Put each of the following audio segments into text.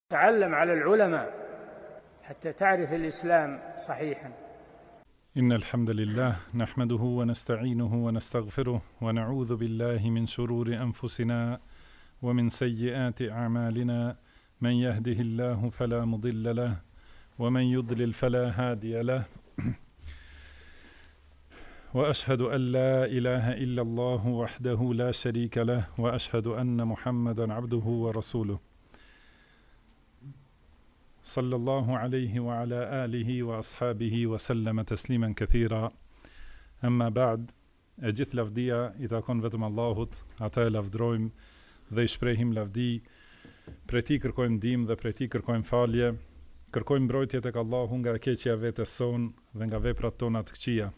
تعلم على العلماء حتى تعرف الإسلام صحيحا. إن الحمد لله نحمده ونستعينه ونستغفره ونعوذ بالله من شرور أنفسنا ومن سيئات أعمالنا، من يهده الله فلا مضل له ومن يضلل فلا هادي له، وأشهد أن لا إله إلا الله وحده لا شريك له، وأشهد أن محمدا عبده ورسوله صلى الله عليه وعلى آله وأصحابه وسلم تسليما كثيرا. أما بعد, e gjithë lavdia I takon vetëm Allahut, ata e lavdrojmë dhe I shprehim lavdi, prej Tij kërkojmë ndihmë dhe prej Tij kërkojmë falje, kërkojmë mbrojtje tek Allahu nga keqja e vetes son dhe nga veprat tona të këqija.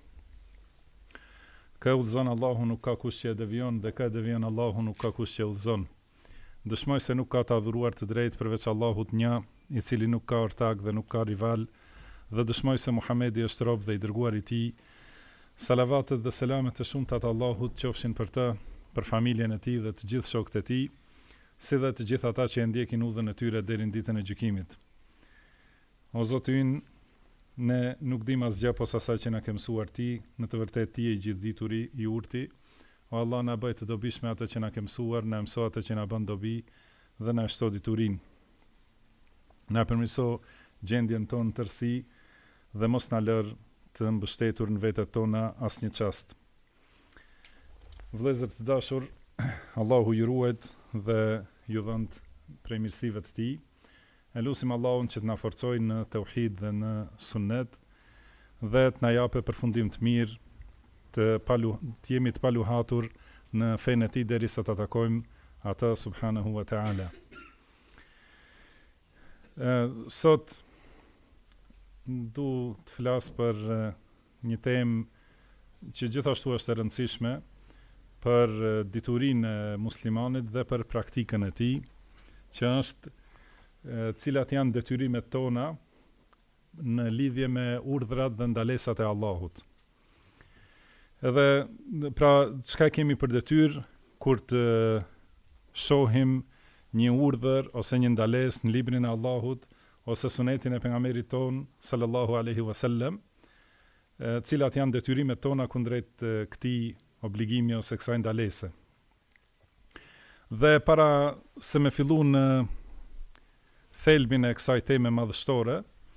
Kë udhëzon Allahu nuk ka kush që e devion, dhe kë devion Allahu nuk ka kush që udhëzon. Dëshmoj se nuk ka të adhuruar të drejtë përveç Allahut një, I cili nuk ka ortak dhe nuk ka rival, dhe dëshmoj se Muhamedi është rob dhe I dërguar I Tij. Salavatet dhe selamet e shumta të Allahut qofshin për të, për familjen e tij dhe të gjithë shokët e tij, si dhe të gjithë ata që e ndjekin udhën e tyre deri në ditën e gjykimit. O Zoti ynë, ne nuk dim asgjë posa asaj që na ke mësuar Ti, në të vërtetë Ti je I gjithdituri, I urti. O Allah, na bëj të dobishme atë që na ke mësuar, na mëso atë që na bën dobi dhe na shto diturinë. Na përmirëso gjendjen tonë tërësi dhe mos na lër të mbështetur në vetet tona asnjë çast. Vëllezër të dashur, Allahu ju ruajt dhe ju dhënd prej mirësive të Tij. E lutim Allahun që të na forcojë në tauhid dhe në sunnet dhe të na japë përfundim të mirë, të jemi të paluhatur në fenë e Tij derisa ta takojmë atë subhanahu wa taala. Sot du të flas për një temë që gjithashtu është e rëndësishme për diturinë e muslimanit dhe për praktikën e tij, që është cilat janë detyrimet tona në lidhje me urdhrat dhe ndalesat e Allahut. Edhe pra çka kemi për detyrë kur të shohim një urdhër ose një ndalesë në librin e Allahut ose sunetin e pejgamberit ton sallallahu alaihi wasallam, cilat janë detyrimet tona kundrejt këtij obligimi ose kësaj ndalese. Dhe para se me fillu në thelbin e kësaj teme madhështore,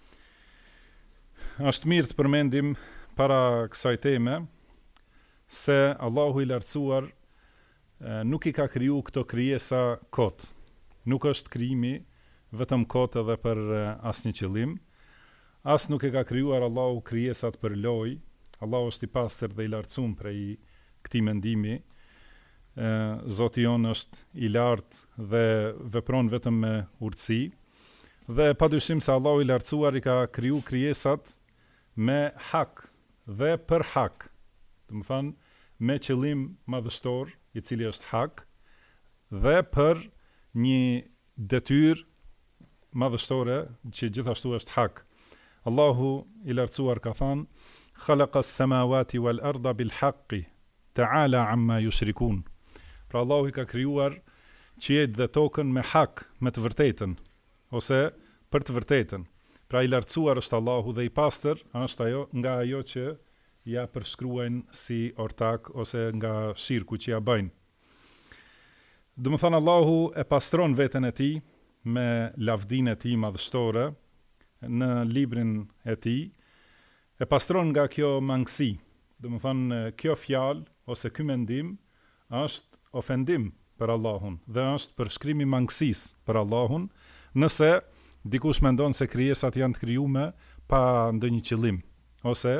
është mirë të përmendim para kësaj teme se Allahu I lartësuar nuk I ka kriju këto krijesa kot. Nuk është krijimi vetëm kot edhe për asnjë qëllim. As nuk e ka krijuar Allahu krijesat për lojë. Allahu është I pastër dhe I lartësuar prej këtij mendimi. Zoti jon është I lartë dhe vepron vetëm me urtësi. Dhe padyshim se Allahu I lartësuar I ka kriju krijesat me hak dhe për hak. Do të thonë me qëllim madhështor, I cili është hak, dhe për një detyrë madhështore që gjithashtu është hak. Allahu I lartësuar ka thënë: "Khalaqas samawati wal arda bil haqqi, ta'ala amma yushrikun." Pra Allahu I ka krijuar qiejt dhe tokën me hak, me të vërtetën, ose për të vërtetën. Pra I lartësuar është Allahu dhe I pastër është ajo që ja përshkruajnë si ortak ose nga shirku që ja bëjnë. Do të thonë Allahu e pastron veten e Tij me lavdinë e Tij madhështore në librin e Tij, e pastron nga kjo mangësi. Do të thonë kjo fjalë ose ky mendim është ofendim për Allahun dhe është përshkrim I mangësisë për Allahun, nëse dikush mendon se krijesat janë të krijuar pa ndonjë qëllim, ose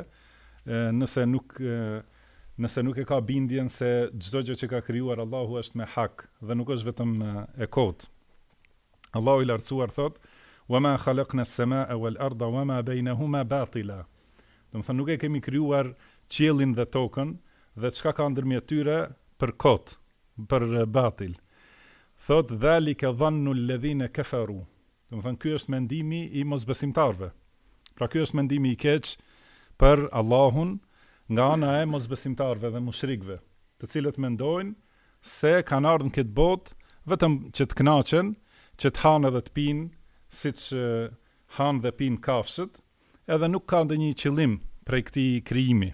nëse nuk e ka bindjen se çdo gjë që ka krijuar Allahu është me hak dhe nuk është vetëm e kot. Allahu I lartësuar thot: "Wa ma khalaqna as-samaa wal arda wa ma baynahuma batila." Do të thonë nuk e kemi krijuar qiellin dhe tokën dhe çka ka ndërmjet tyre për kot, për batil. Thot: "Dhalika dhannu alladhina kafaru." Do të thonë ky është mendimi I mosbesimtarëve. Pra ky është mendimi I keq për Allahun nga ana e mosbesimtarëve dhe mushrikëve, të cilët mendojnë se kanë ardhur në këtë botë vetëm që të kënaqen, që të hanë dhe të pinë, siç han dhe pin kafshët, edhe nuk ka ndonjë qëllim prej këtij krijimi.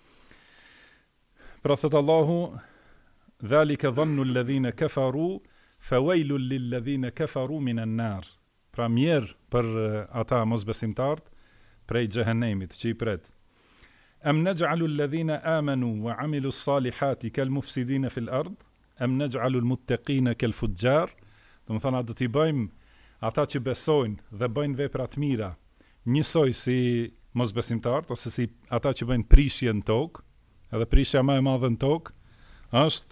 Pra thot Allahu, dhalika dhannu alladhina kafaru fawailul lilladhina kafaru minan nar. Pra mirë për ata mosbesimtarët prej xhehenemit që i pret. Am naj'alu alladhina amanu wa 'amilu s-salihati kal mufsidina fil ard, am naj'alu al-muttaqina kal fujjar. Do të thonë, do t'i bëjmë ata që besojnë dhe bëjnë vepra të mira njësoj si mosbesimtarët, ose si ata që bëjnë prishje në tokë. Edhe prishja më e madhe në tokë është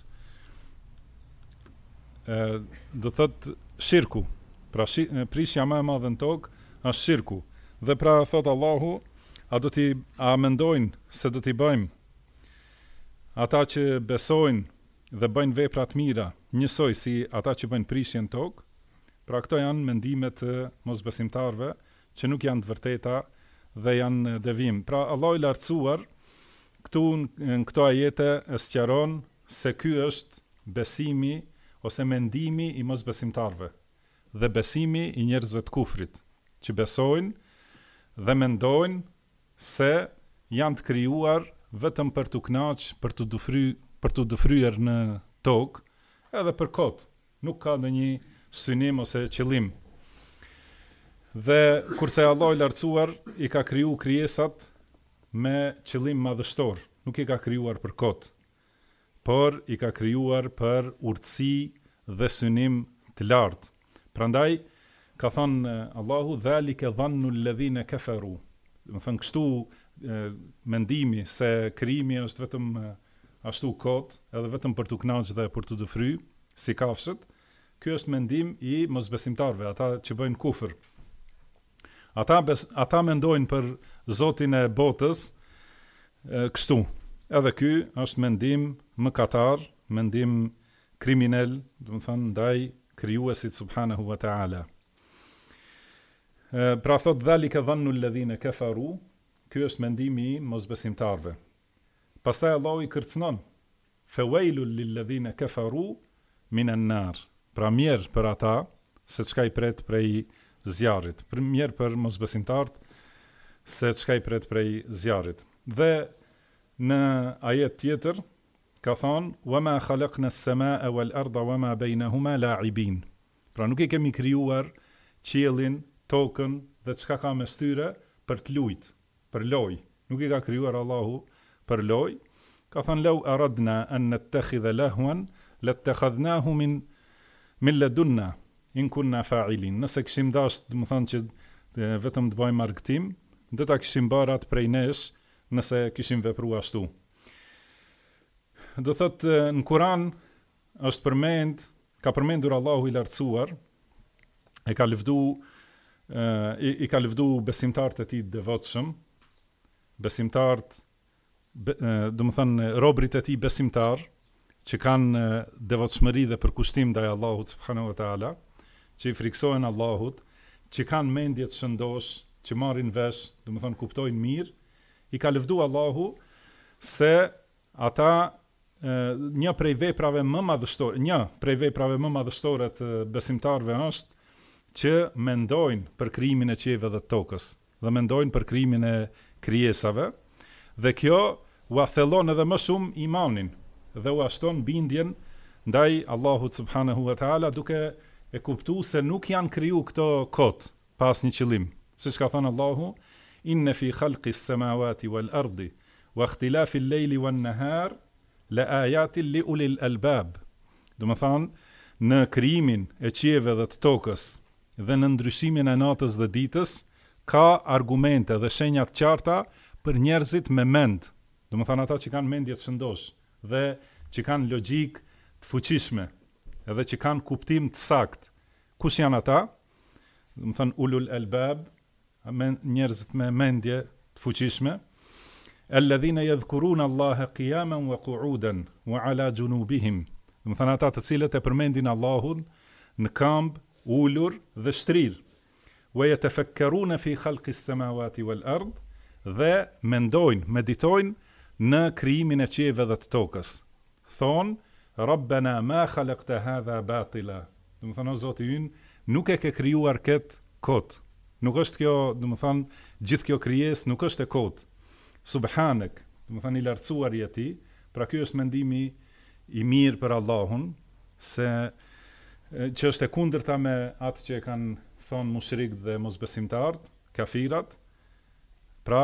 do thot shirku. Pra prishja më e madhe në tokë është shirku. Dhe pra thot Allahu, a mendojnë se do t'i bëjmë ata që besojnë dhe bëjnë vepra të mira njësoj si ata që bëjnë prishje në tokë? Pra këto janë mendimet e mosbesimtarëve që nuk janë të vërteta dhe janë devijim. Pra Allahu i lartësuar këtu në këto ajete sqaron se ky është besimi ose mendimi i mosbesimtarëve dhe besimi i njerëzve të kufrit, që besojnë dhe mendojnë se janë të krijuar vetëm për të kënaqur, për të dëfryer në tokë, edhe për kot. Nuk ka ndonjë synim ose qëllim. Dhe kurse Allah i lartësuar i ka kriju krijesat me qëllim madhështor, nuk i ka krijuar për kot, por i ka krijuar për urtësi dhe synim të lartë. Prandaj ka thënë Allahu, dhalika dhannu alladhina kafaru. Do të thënë kështu mendimi se krijimi është vetëm ashtu kot, edhe vetëm për të kënaqur dhe për të dëfryer si kafshët. Ky është mendim i mosbesimtarëve, ata që bëjnë kufër. Ata mendojnë për Zotin e botës kështu. Edhe ky është mendim mëkatar, mendim kriminal, do të thënë ndaj krijuesit subhanahu wa ta'ala. Pra thot dhalika dhannu alladhina kafaru, ky është mendimi i mosbesimtarëve. Pastaj Allahu i kërcënon, fawailul lilladhina kafaru minan nar. Pra mirë për ata se çka i pret prej zjarrit. Për mirë për mosbesimtarët se çka i pret prej zjarrit. Dhe në ajet tjetër ka thonë, wama khalaqna as-samaa wal arda wama bainahuma la'ibin. Pra nuk i kemi krijuar qiellin, tokën dhe çka ka mes tyre për të lujt, për lojë. Nuk i ka krijuar Allahu për lojë. Ka thonë, law aradna an nattakhidha lahwan lattakhadnahu min ladunna in kunna fa'ilin. Nëse kishim dashur, do të thonë që vetëm të bëjmë argëtim, do ta kishim bërë atë prej nesh nëse kishim vepruar ashtu. Do thotë në Kur'an është ka përmendur Allahu i lartësuar, i ka lëvdu besimtarët e tij të devotshëm, besimtarët, do të thonë robrit e tij besimtar, që kanë devotshmëri dhe përkushtim ndaj Allahut subhanahu wa taala, që i friksohen Allahut, që kanë mendje të shëndosh, që marrin vesh, do të thonë kuptojnë mirë, i ka lëvdu Allahu se ata një prej veprave më madhështore të besimtarëve është që mendojnë për krijimin e qiejve dhe tokës, dhe mendojnë për krijimin e krijesave, dhe kjo u thellon edhe më shumë imanin dhe u ashton bindjen ndaj Allahut subhanahu wa taala, duke e kuptuar se nuk janë kriju këto kot pas një qëllim. Siç ka thënë Allahu, inna fi khalqis samawati wal ardi wa ikhtilafil layli wan nahar la ayatin li ulil albab. Do të thonë, në krijimin e qiejve dhe të tokës dhe në ndryshimin e natës dhe ditës ka argumente dhe shenja të qarta për njerëzit me mend. Do të thonë ata që kanë mendje të shëndosh dhe që kanë logjik të fuqishme, edhe që kanë kuptim të sakt. Kush janë ata? Do të thonë ulul albab, njerëzit me mendje të fuqishme, alladhina yadhkuruna Allaha qiyaman wa qu'udan wa ala junubihim. Do të thonë ata të cilët e përmendin Allahun në këmbë, ulur dhe shtrir. Wa yatafakkaruna fi khalqis samawati wal ard, dhe mendojnë, meditojnë në krijimin e qiejve dhe të tokës. Thonë, Rabbana ma khalaqta hadha batila. Do të thonë, Zoti ynë nuk e ke krijuar këtë kot. Nuk është kjo, do të thonë, gjithë kjo krijesë nuk është e kot. Subhanak, do të thonë i lartësuar je ti, pra ky është mendimi i mirë për Allahun, se që është e kundërta me atë që kanë thonë mushrikët dhe mosbesimtarët, kafirat. Pra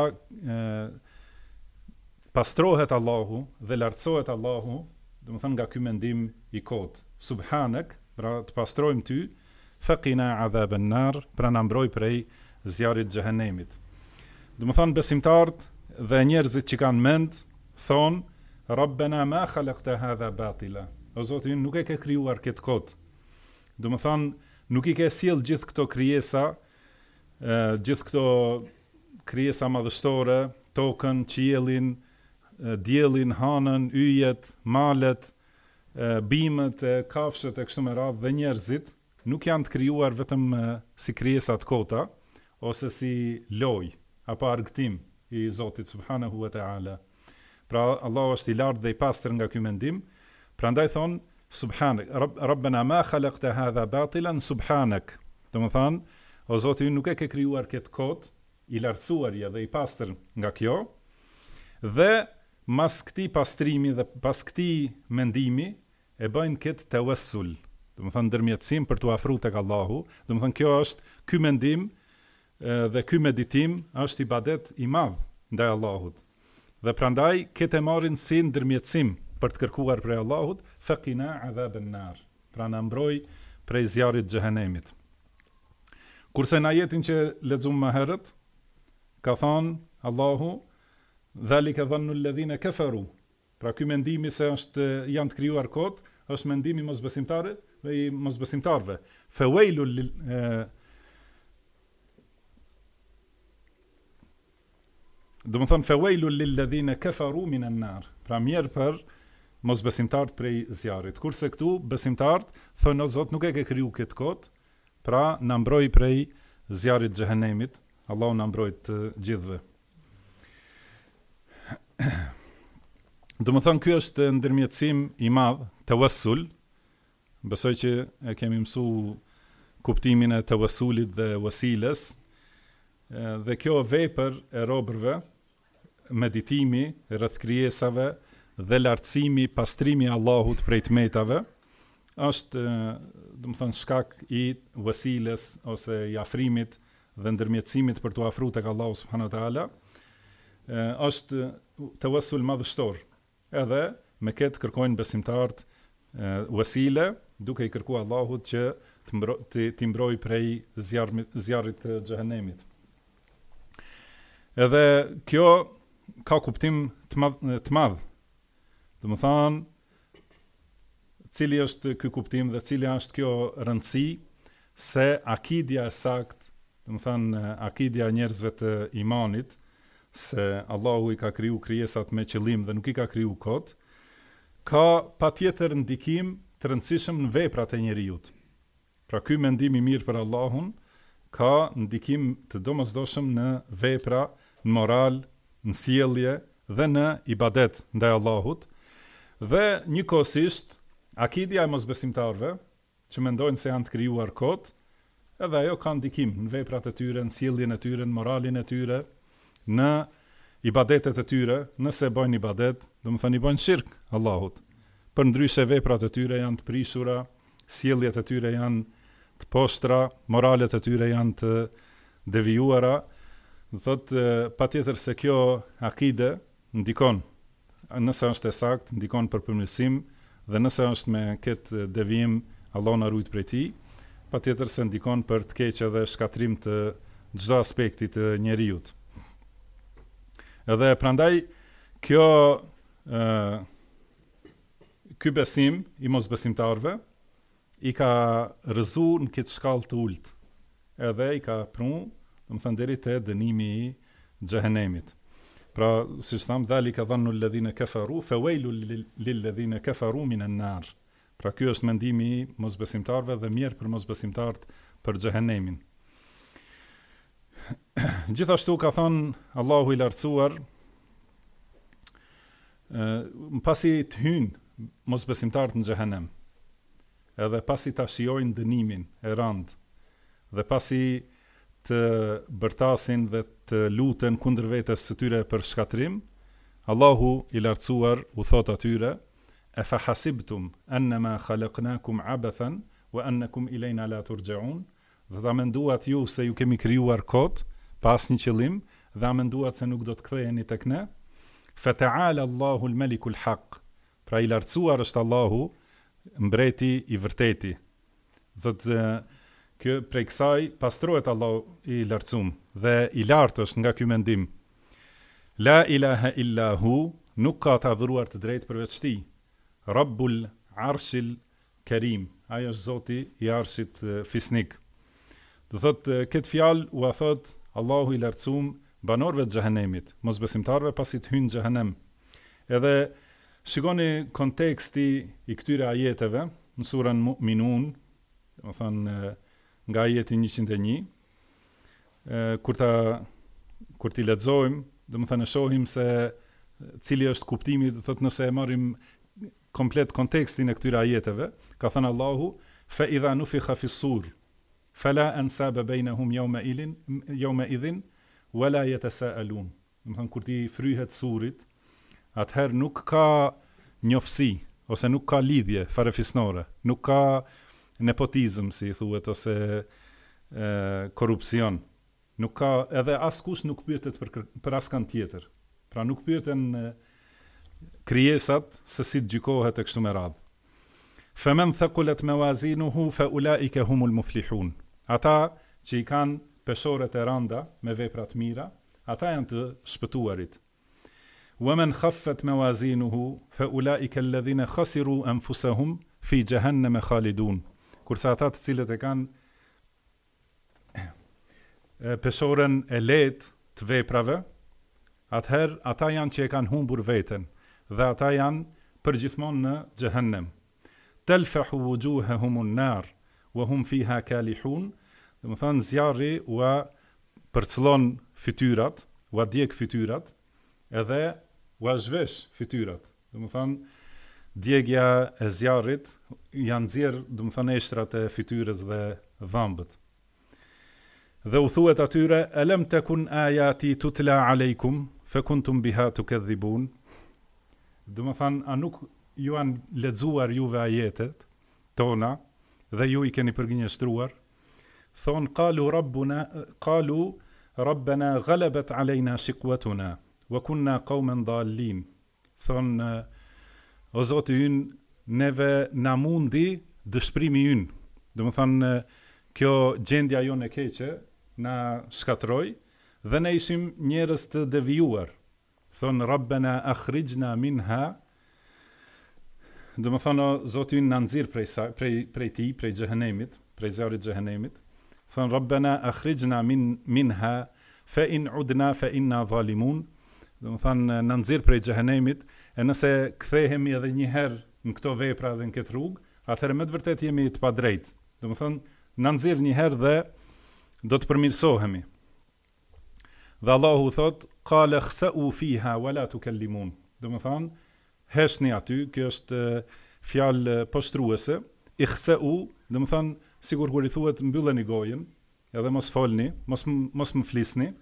pastrohet Allahu dhe lartësohet Allahu, do të thonë nga ky mendim i kot. Subhanak, pra të pastrojmë ty, faqina adhaban nar, pra na mbroj prej zjarrit të xhehenemit. Do të thonë besimtarët dhe njerëzit që kanë mend thonë Rabbena ma khalaqta hadha batila. O Zoti, nuk e ke krijuar këtë kot. Do të thonë nuk i ke sjell gjithë këto krijesa, gjithë këto krijesa madhështore, tokën, qiellin, diellin, hanën, yjet, malet, bimët, kafshët e kështu me radhë dhe njerëzit, nuk janë të krijuar vetëm si krijesa të kota ose si lojë apo argëtim i Zotit subhanahu wa taala. Pra Allahu është i lartë dhe i pastër nga ky mendim. Prandaj thon subhanak, Rabbena ma khalaqta hadha batilan subhanak. Do të thonë, o Zoti, nuk e ke krijuar këtë kot, i lartësuar je dhe i pastër nga kjo. Dhe mas këtij pastrimi dhe pas këtij mendimi e bëjnë këtë tawassul. Do të thonë ndërmjetësim për t'u afruar tek Allahu. Do të thonë kjo është ky mendim dhe ky meditim është ibadet i madh ndaj Allahut. Dhe prandaj këtë e marrin si ndërmjetësim për të kërkuar prej Allahut, faqina adhaban nar. Pra na mbroj prej zjarrit të xhehenemit. Kurse në ajetin që lexuam më herët, ka thënë Allahu, dhalika dhannu alladhina kafaru. Pra ky mendimi se janë të krijuar kot, është mendimi i mosbesimtarëve dhe i mosbesimtarëve. Fawailul do të thonë fawailul lilladhina kafaru minan nar. Pra mirë për mosbesimtarët prej zjarrit. Kurse këtu besimtarët thonë o Zot, nuk e ke kriju këtë kot, pra na mbroj prej zjarrit të xhehenemit. Allahu na mbroj të gjithëve. Do të thonë ky është ndërmjetësim i madh, tawassul. Besoj që e kemi mësuar kuptimin e tawassulit dhe wasiles. Dhe kjo vepër e robërve, meditimi rreth krijesave dhe lartësimi, pastrimi i Allahut prej tmetave, është, do të thonë, shkak i wasiles ose i afrimit dhe ndërmjetësimit për t'u afruar tek Allahu subhanahu wa taala. Është tawassul madhështor. Edhe me këtë kërkojnë besimtarët wasile, duke i kërkuar Allahut që t'i mbrojë prej zjarrit të xhehenemit. Edhe kjo ka kuptim të madh. Do të thonë, cili është ky kuptim dhe cila është kjo rëndësi se akidja e saktë, do të thonë akidja e njerëzve të imanit, se Allahu i ka kriju krijesat me qëllim dhe nuk i ka kriju kot, ka patjetër ndikim të rëndësishëm në veprat e njerëzit. Pra ky mendim i mirë për Allahun ka ndikim të domosdoshëm në vepra, në moral, në sjellje dhe në ibadet ndaj Allahut. Dhe njëkohësisht akidja e mosbesimtarëve që mendojnë se janë të krijuar kot, edhe ajo ka ndikim në veprat e tyre, në sjelljen e tyre, në moralin e tyre, në ibadetet e tyre. Nëse bëjnë ibadet, do të thonë i bëjnë shirk Allahut. Përndryshe veprat e tyre janë të prishura, sjelljet e tyre janë të poshtra, moralet e tyre janë të devijuara. Do thotë patjetër se kjo akide ndikon, nëse është e saktë, ndikon për përmirësim, dhe nëse është me këtë devijim, Allah na ruaj prej tij, patjetër se ndikon për të keq edhe shkatrim të çdo aspekti të njerëzit. Edhe prandaj ky besim i mosbesimtarëve i ka rëzu në këtë shkallë të ulët, edhe i ka prunu, do të thënë deri te dënimi i xhehenemit. Pra, siç tham, dhalika dhannu alladhina kafaru fawailul lilladhina kafaru minan nar. Pra ky është mendimi i mosbesimtarëve dhe mirë për mosbesimtarët për xhehenemin. Gjithashtu ka thënë Allahu i lartësuar, pasi të hynë mosbesimtarët në xhehenem, edhe pasi ta shijojnë dënimin e rënd, dhe pasi të bërtasin dhe të luten kundër vetes së tyre për shkatrim, Allahu i lartësuar u thot atyre: "E fa hasibtum annama khalaqnakum abathan wa annakum ilayna la turja'un?" Dhe ta menduat ju se ju kemi krijuar kot pas një qëllim, dhe a menduat se nuk do të ktheheni tek ne? Fa ta'ala Allahu al-Maliku al-Haq. Pra i lartësuar është Allahu, mbreti i vërteti. Thotë kjo prej kësaj pastrohet Allahu i lartësuar dhe i lartë është nga ky mendim. La ilaha illa hu, nuk ka të adhuruar të drejtë përveç tij. Rabbul Arshil Karim, ai është Zoti i Arshit fisnik. Do thotë këtë fjalë u thot Allahu i lartësuar banorëve të xhehenemit, mosbesimtarëve pasi të hyjnë në xhehenem. Edhe shikoni konteksti i këtyre ajeteve në surën Mu'minun, do thonë nga ajeti 101, kur ti lexojmë, do të thënë shohim se cili është kuptimi, do thotë nëse e marrim komplet kontekstin e këtyre ajeteve, ka thënë Allahu: "Fa idha nufikha fi s-sur, fala ansaba bainahum yawma idhin wala yatasaalun." Do të thënë kur ti fryhet surit, atëherë nuk ka njofsi ose nuk ka lidhje farefisnore, nuk ka nepotizëm, si i thuhet, ose korrupsion. Nuk ka, edhe askush nuk pyetet për askan tjetër. Pra nuk pyeten krijesat se si gjykohet e kështu me radhë. Faman thaqulat mawazinuhu fa ulaika humul muflihun. Ata që i kanë peshoret e rënda me vepra të mira, ata janë të shpëtuarit. Waman khaffat mawazinuhu fa ulaika alladhina khasiru anfusahum fi jahannam khalidun. Kurse ata të cilët e kanë peshoren e lehtë të veprave, atëherë ata janë që e kanë humbur veten dhe ata janë përgjithmonë në xhehenem. Talfahu wujuhahum an-nar wa hum fiha kalihun. Do të thonë zjarri ua përcëllon fytyrat, ua djeg fytyrat, edhe ua zhvesh fytyrat. Do të thonë djegja e zjarrit janë nxjerr, do të thonë eshtrat e fytyrës dhe dhëmbët. Dhe u thuhet atyre: "Alam takun ayati tutla alaykum fa kuntum biha tukadhibun." Do të thonë, a nuk ju janë lexuar juve ajetet tona dhe ju i keni përgjigjëstruar? Thon qalu rabbana ghalabat alayna shiqwatuna wa kunna qauman dallin. Thon o Zoti ynë, neve na mundi dëshpërimi ynë. Do të thonë kjo gjendja jonë e keqe na shkatroi dhe ne ishim njerëz të devijuar. Thon rabbana akhrijna minha. Do të thonë Zoti ynë na nxirr prej xhehenemit, prej zjarrit të xhehenemit. Thon rabbana akhrijna minha fa in udna fa inna zalimun. Do të thonë na nxirr prej xhehenemit, e nëse kthehemi edhe një herë në këto vepra dhe në këtë rrugë, atëherë me të vërtetë jemi të padrejtë. Do të thonë na nxirr një herë dhe do të përmirësohemi. Dhe Allahu thot: "Qala khsa'u fiha wa la tukallimun." Do të thonë heshni aty, kjo është fjalë poshtruese. Ikhsa'u, do të thonë sigur kur i thuhet mbylleni gojën, edhe mos folni, mos më flisni.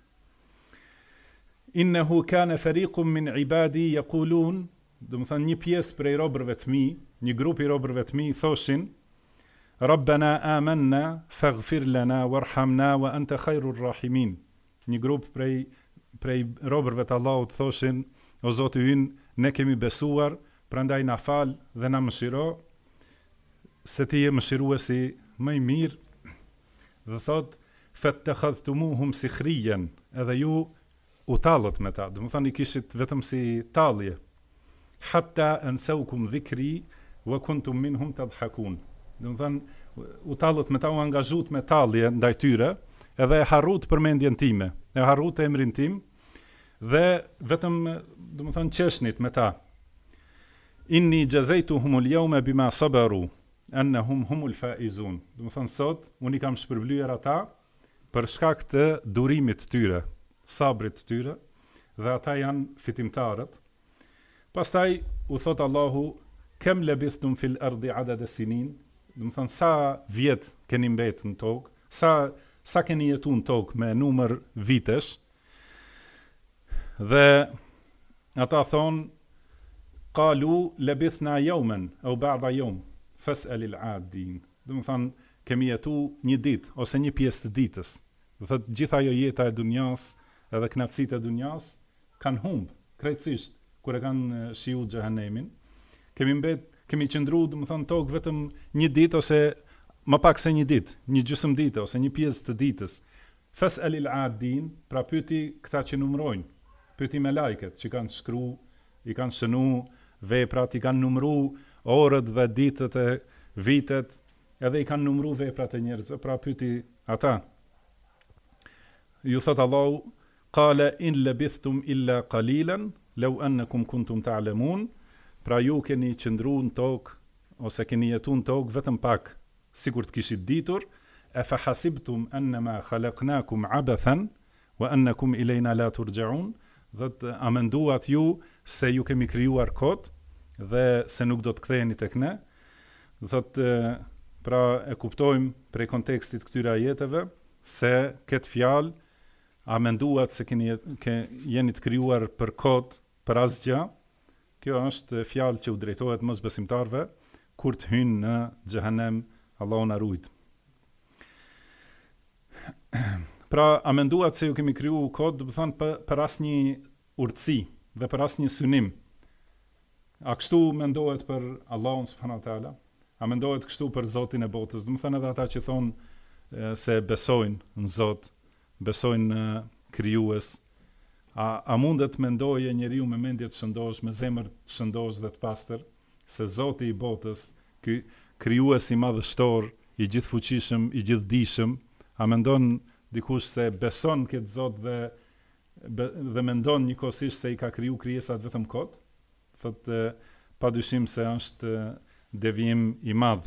Innehu kana fariqun min ibadi yaqulun, do të thonë një pjesë prej robërve të mi, një grup i robërve të mi thoshin: Rabbana amanna faghfir lana warhamna wa anta khairur rahimin. Një grup prej robërve të Allahut thoshin: o Zoti ynë, ne kemi besuar, prandaj na fal dhe na mëshiro, se ti je mëshiruesi më i mirë. Dhe thot: fattakhadhtumuhum sikhriyan, edhe ju u tallët me ta, do të thonë i kishit vetëm si tallje. Hatta ansaukum dhikri wa kuntum minhum tadhakun. Do të thonë u tallët me ta, u angazhuat me tallje ndaj tyre, edhe e harrut përmendjen time, e harrut emrin tim dhe vetëm, do të thonë, qeshnit me ta. Inni jazaytuhum al-yawma bima sabaru annahum humul faizun. Do të thonë sot unë i kam shpërblyer ata për shkak të durimit të tyre, sabrit të tyre, dhe ata janë fitimtarët. Pastaj u thot Allahu: kem labithtum fil ardi adada sinin. Do të thonë sa vjet keni mbetë në tokë, sa sa keni jetu në tokë me numër vitesh, dhe ata thonë, qalu labithna yawman aw ba'da yawm fas'al al-'adin. Do të thonë, kemi jetu një ditë ose një pjesë të ditës. Do thotë gjithë ajo jeta e dunjas edhe knatësitë e dunjas kanë humbë krejtësisht kur e kanë shiu xhehenemin. Kemi qëndru, do të thonë, tokë vetëm një ditë ose më pak se një ditë, një gjysmë dite ose një pjesë të ditës. Fas'al al-'adin, pra pyeti këta që numrojnë, pyeti me lajket që kanë shkru, i kanë shënu veprat, i kanë numru orët dhe ditët e vitet, edhe i kanë numru veprat e njerëzve, pra pyeti ata. Ju thot Allahu, qala in labithtum illa qalilan law annakum kuntum ta'lamun, pra ju keni qëndru në tokë ose keni jetu në tokë vetëm pak, sikur të kishit ditur, e fa hasibtum annama khalaqnakum abathan wa annakum ilayna la turja'un, dhe a menduat ju se ju kemi krijuar kot dhe se nuk do të ktheheni tek ne. Thot, pra e kuptojmë prej kontekstit këtyre ajeteve se këtë fjalë a menduat se jeni të krijuar për kot, për asgjë. Kjo është fjalë që u drejtohet mosbesimtarve kur të hynë në xhehenem, Allahu na ruaj. Pra, a menduat se ju kemi kriju kod, do të thonë për asnjë urtësi dhe për asnjë synim. A kështu mendohet për Allahun subhanahu wa taala? A mendohet kështu për Zotin e botës? Do të thonë edhe ata që thonë se besojnë në Zot, besojnë në krijues. A mundet mendoje njeriu me mendje të shëndosh, me zemër të shëndosh dhe të pastër, se Zoti i botës, ky krijues i madhështor, i gjithfuqishëm, i gjithdijshëm, a mendon dikush se beson këtë Zot dhe mendon njëkohësisht se i ka kriju krijesat vetëm kot? Thotë, padyshim se është devijim i madh.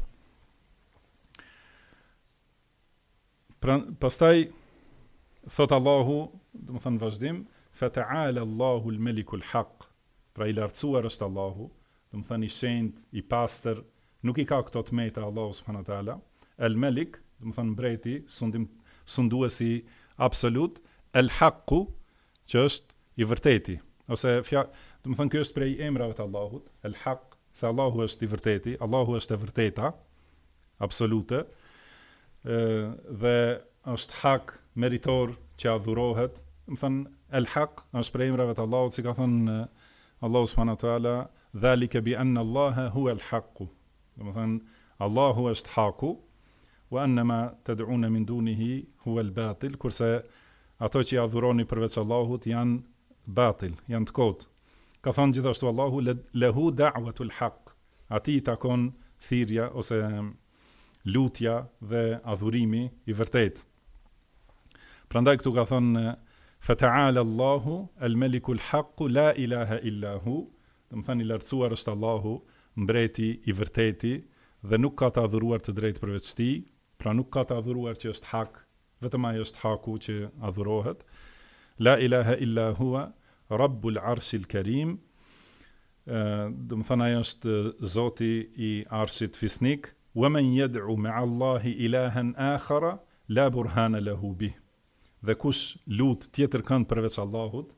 Pastaj thot Allahu, do të thënë vazhdim, fata'ala Allahu al-Maliku al-Haq. Pra i lartësuar është Allahu, do të thënë i shenjtë, i pastër, nuk i ka këto tmeta Allahu subhanahu wa taala. Al-Malik, do të thënë mbreti, sunduesi absolut, el-Haqqu, që është i vërteti, ose do të thënë kjo është prej emrave të Allahut, el-Haq, se Allahu është i vërteti, Allahu është e vërteta, absolute, dhe është hak meritor që adhurohet. Do të thënë el-Haq është prej emrave të Allahut, si ka thënë Allahu subhanahu wa taala, dhalika bi anna Allaha huwa al-Haqqu. Do të thënë Allahu është haku, wa annama tad'una min dunihi huwa al-batil, kurse ato që i adhuroni përveç Allahut janë batil, janë të kotë. Ka thënë gjithashtu Allahu, lehu da'watul haq, ati i takon thirrja ose lutja dhe adhurimi i vërtet. Prandaj këtu ka thënë, fata'ala Allahu al-Maliku al-Haq, la ilaha illa hu, do të thënë i lartësuar është Allahu, mbreti i vërteti, dhe nuk ka të adhuruar të drejtë përveç tij, pra nuk ka të adhuruar që është hak, vetëm ai është haku që adhurohet. La ilaha illa huwa Rabbul Arshil Karim, do të thënë ai është Zoti i Arshit Fisnik, wa man yad'u ma'a Allahi ilahan akhara la burhana lahu bih. Dhe kush lut tjetër kënd përveç Allahut,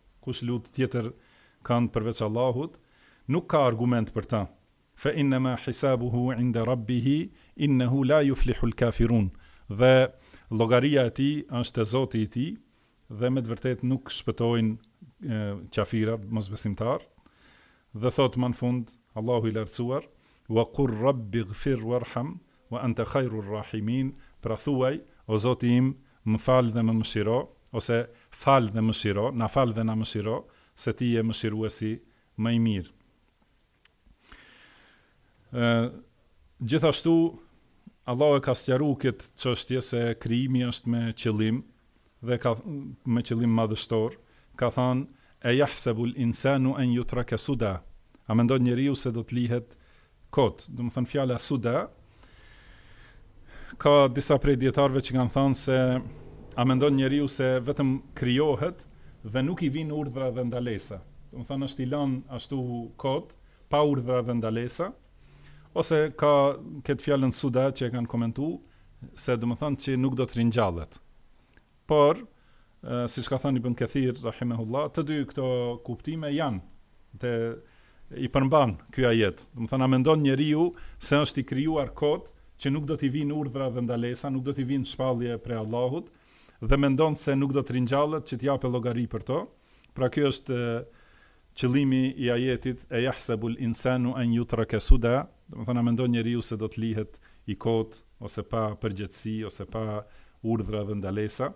nuk ka argument për ta. Fa innama hisabuhu 'inda rabbih innahu la yuflihu al-kafirun. Dhe llogaria e tij është te Zoti i tij dhe me të vërtetë nuk shpëtojnë qafirat, mosbesimtar. Dhe thot më në fund Allahu i lartësuar, wa qur rabbi ighfir warham wa anta khairur rahimin, pra thuaj, o Zoti im, më fal dhe më mëshiro, ose fal dhe mëshiro, na fal dhe na mëshiro, se ti je mëshiruesi më i mirë. Gjithashtu Allah e ka sqaruar këtë çështje se krijimi është me qëllim dhe me qëllim madhështor. Ka thënë, e yahsabu al-insanu an yutraka suda. A mendon njeriu se do të lihet kot? Do të thënë fjala suda, ka disa prej dietarëve që kanë thënë se a mendon njeriu se vetëm krijohet dhe nuk i vijnë urdhra dhe ndalesa. Do të thënë është i lënë ashtu kot, pa urdhra dhe ndalesa. Ose ka këtë fjalën suda që e kanë komentu, se do të thonë që nuk do të ringjallet. por siç ka thënë Ibn Kathir rahimahullah, të dy këto kuptime janë i përmban ky ajet. Do të thonë, a mendon njeriu se është i krijuar kot që nuk do t'i vinë urdhra dhe ndalesa, nuk do t'i vinë shpallje prej Allahut, dhe mendon se nuk do të ringjallet që t'japë llogari për to. Pra kjo është qëllimi i ajetit e yahsabul insanu an yutraka suda, do të thonë, a mendon njeriu se do të lihet i kot ose pa përgjegjësi ose pa urdhra dhe ndalesa.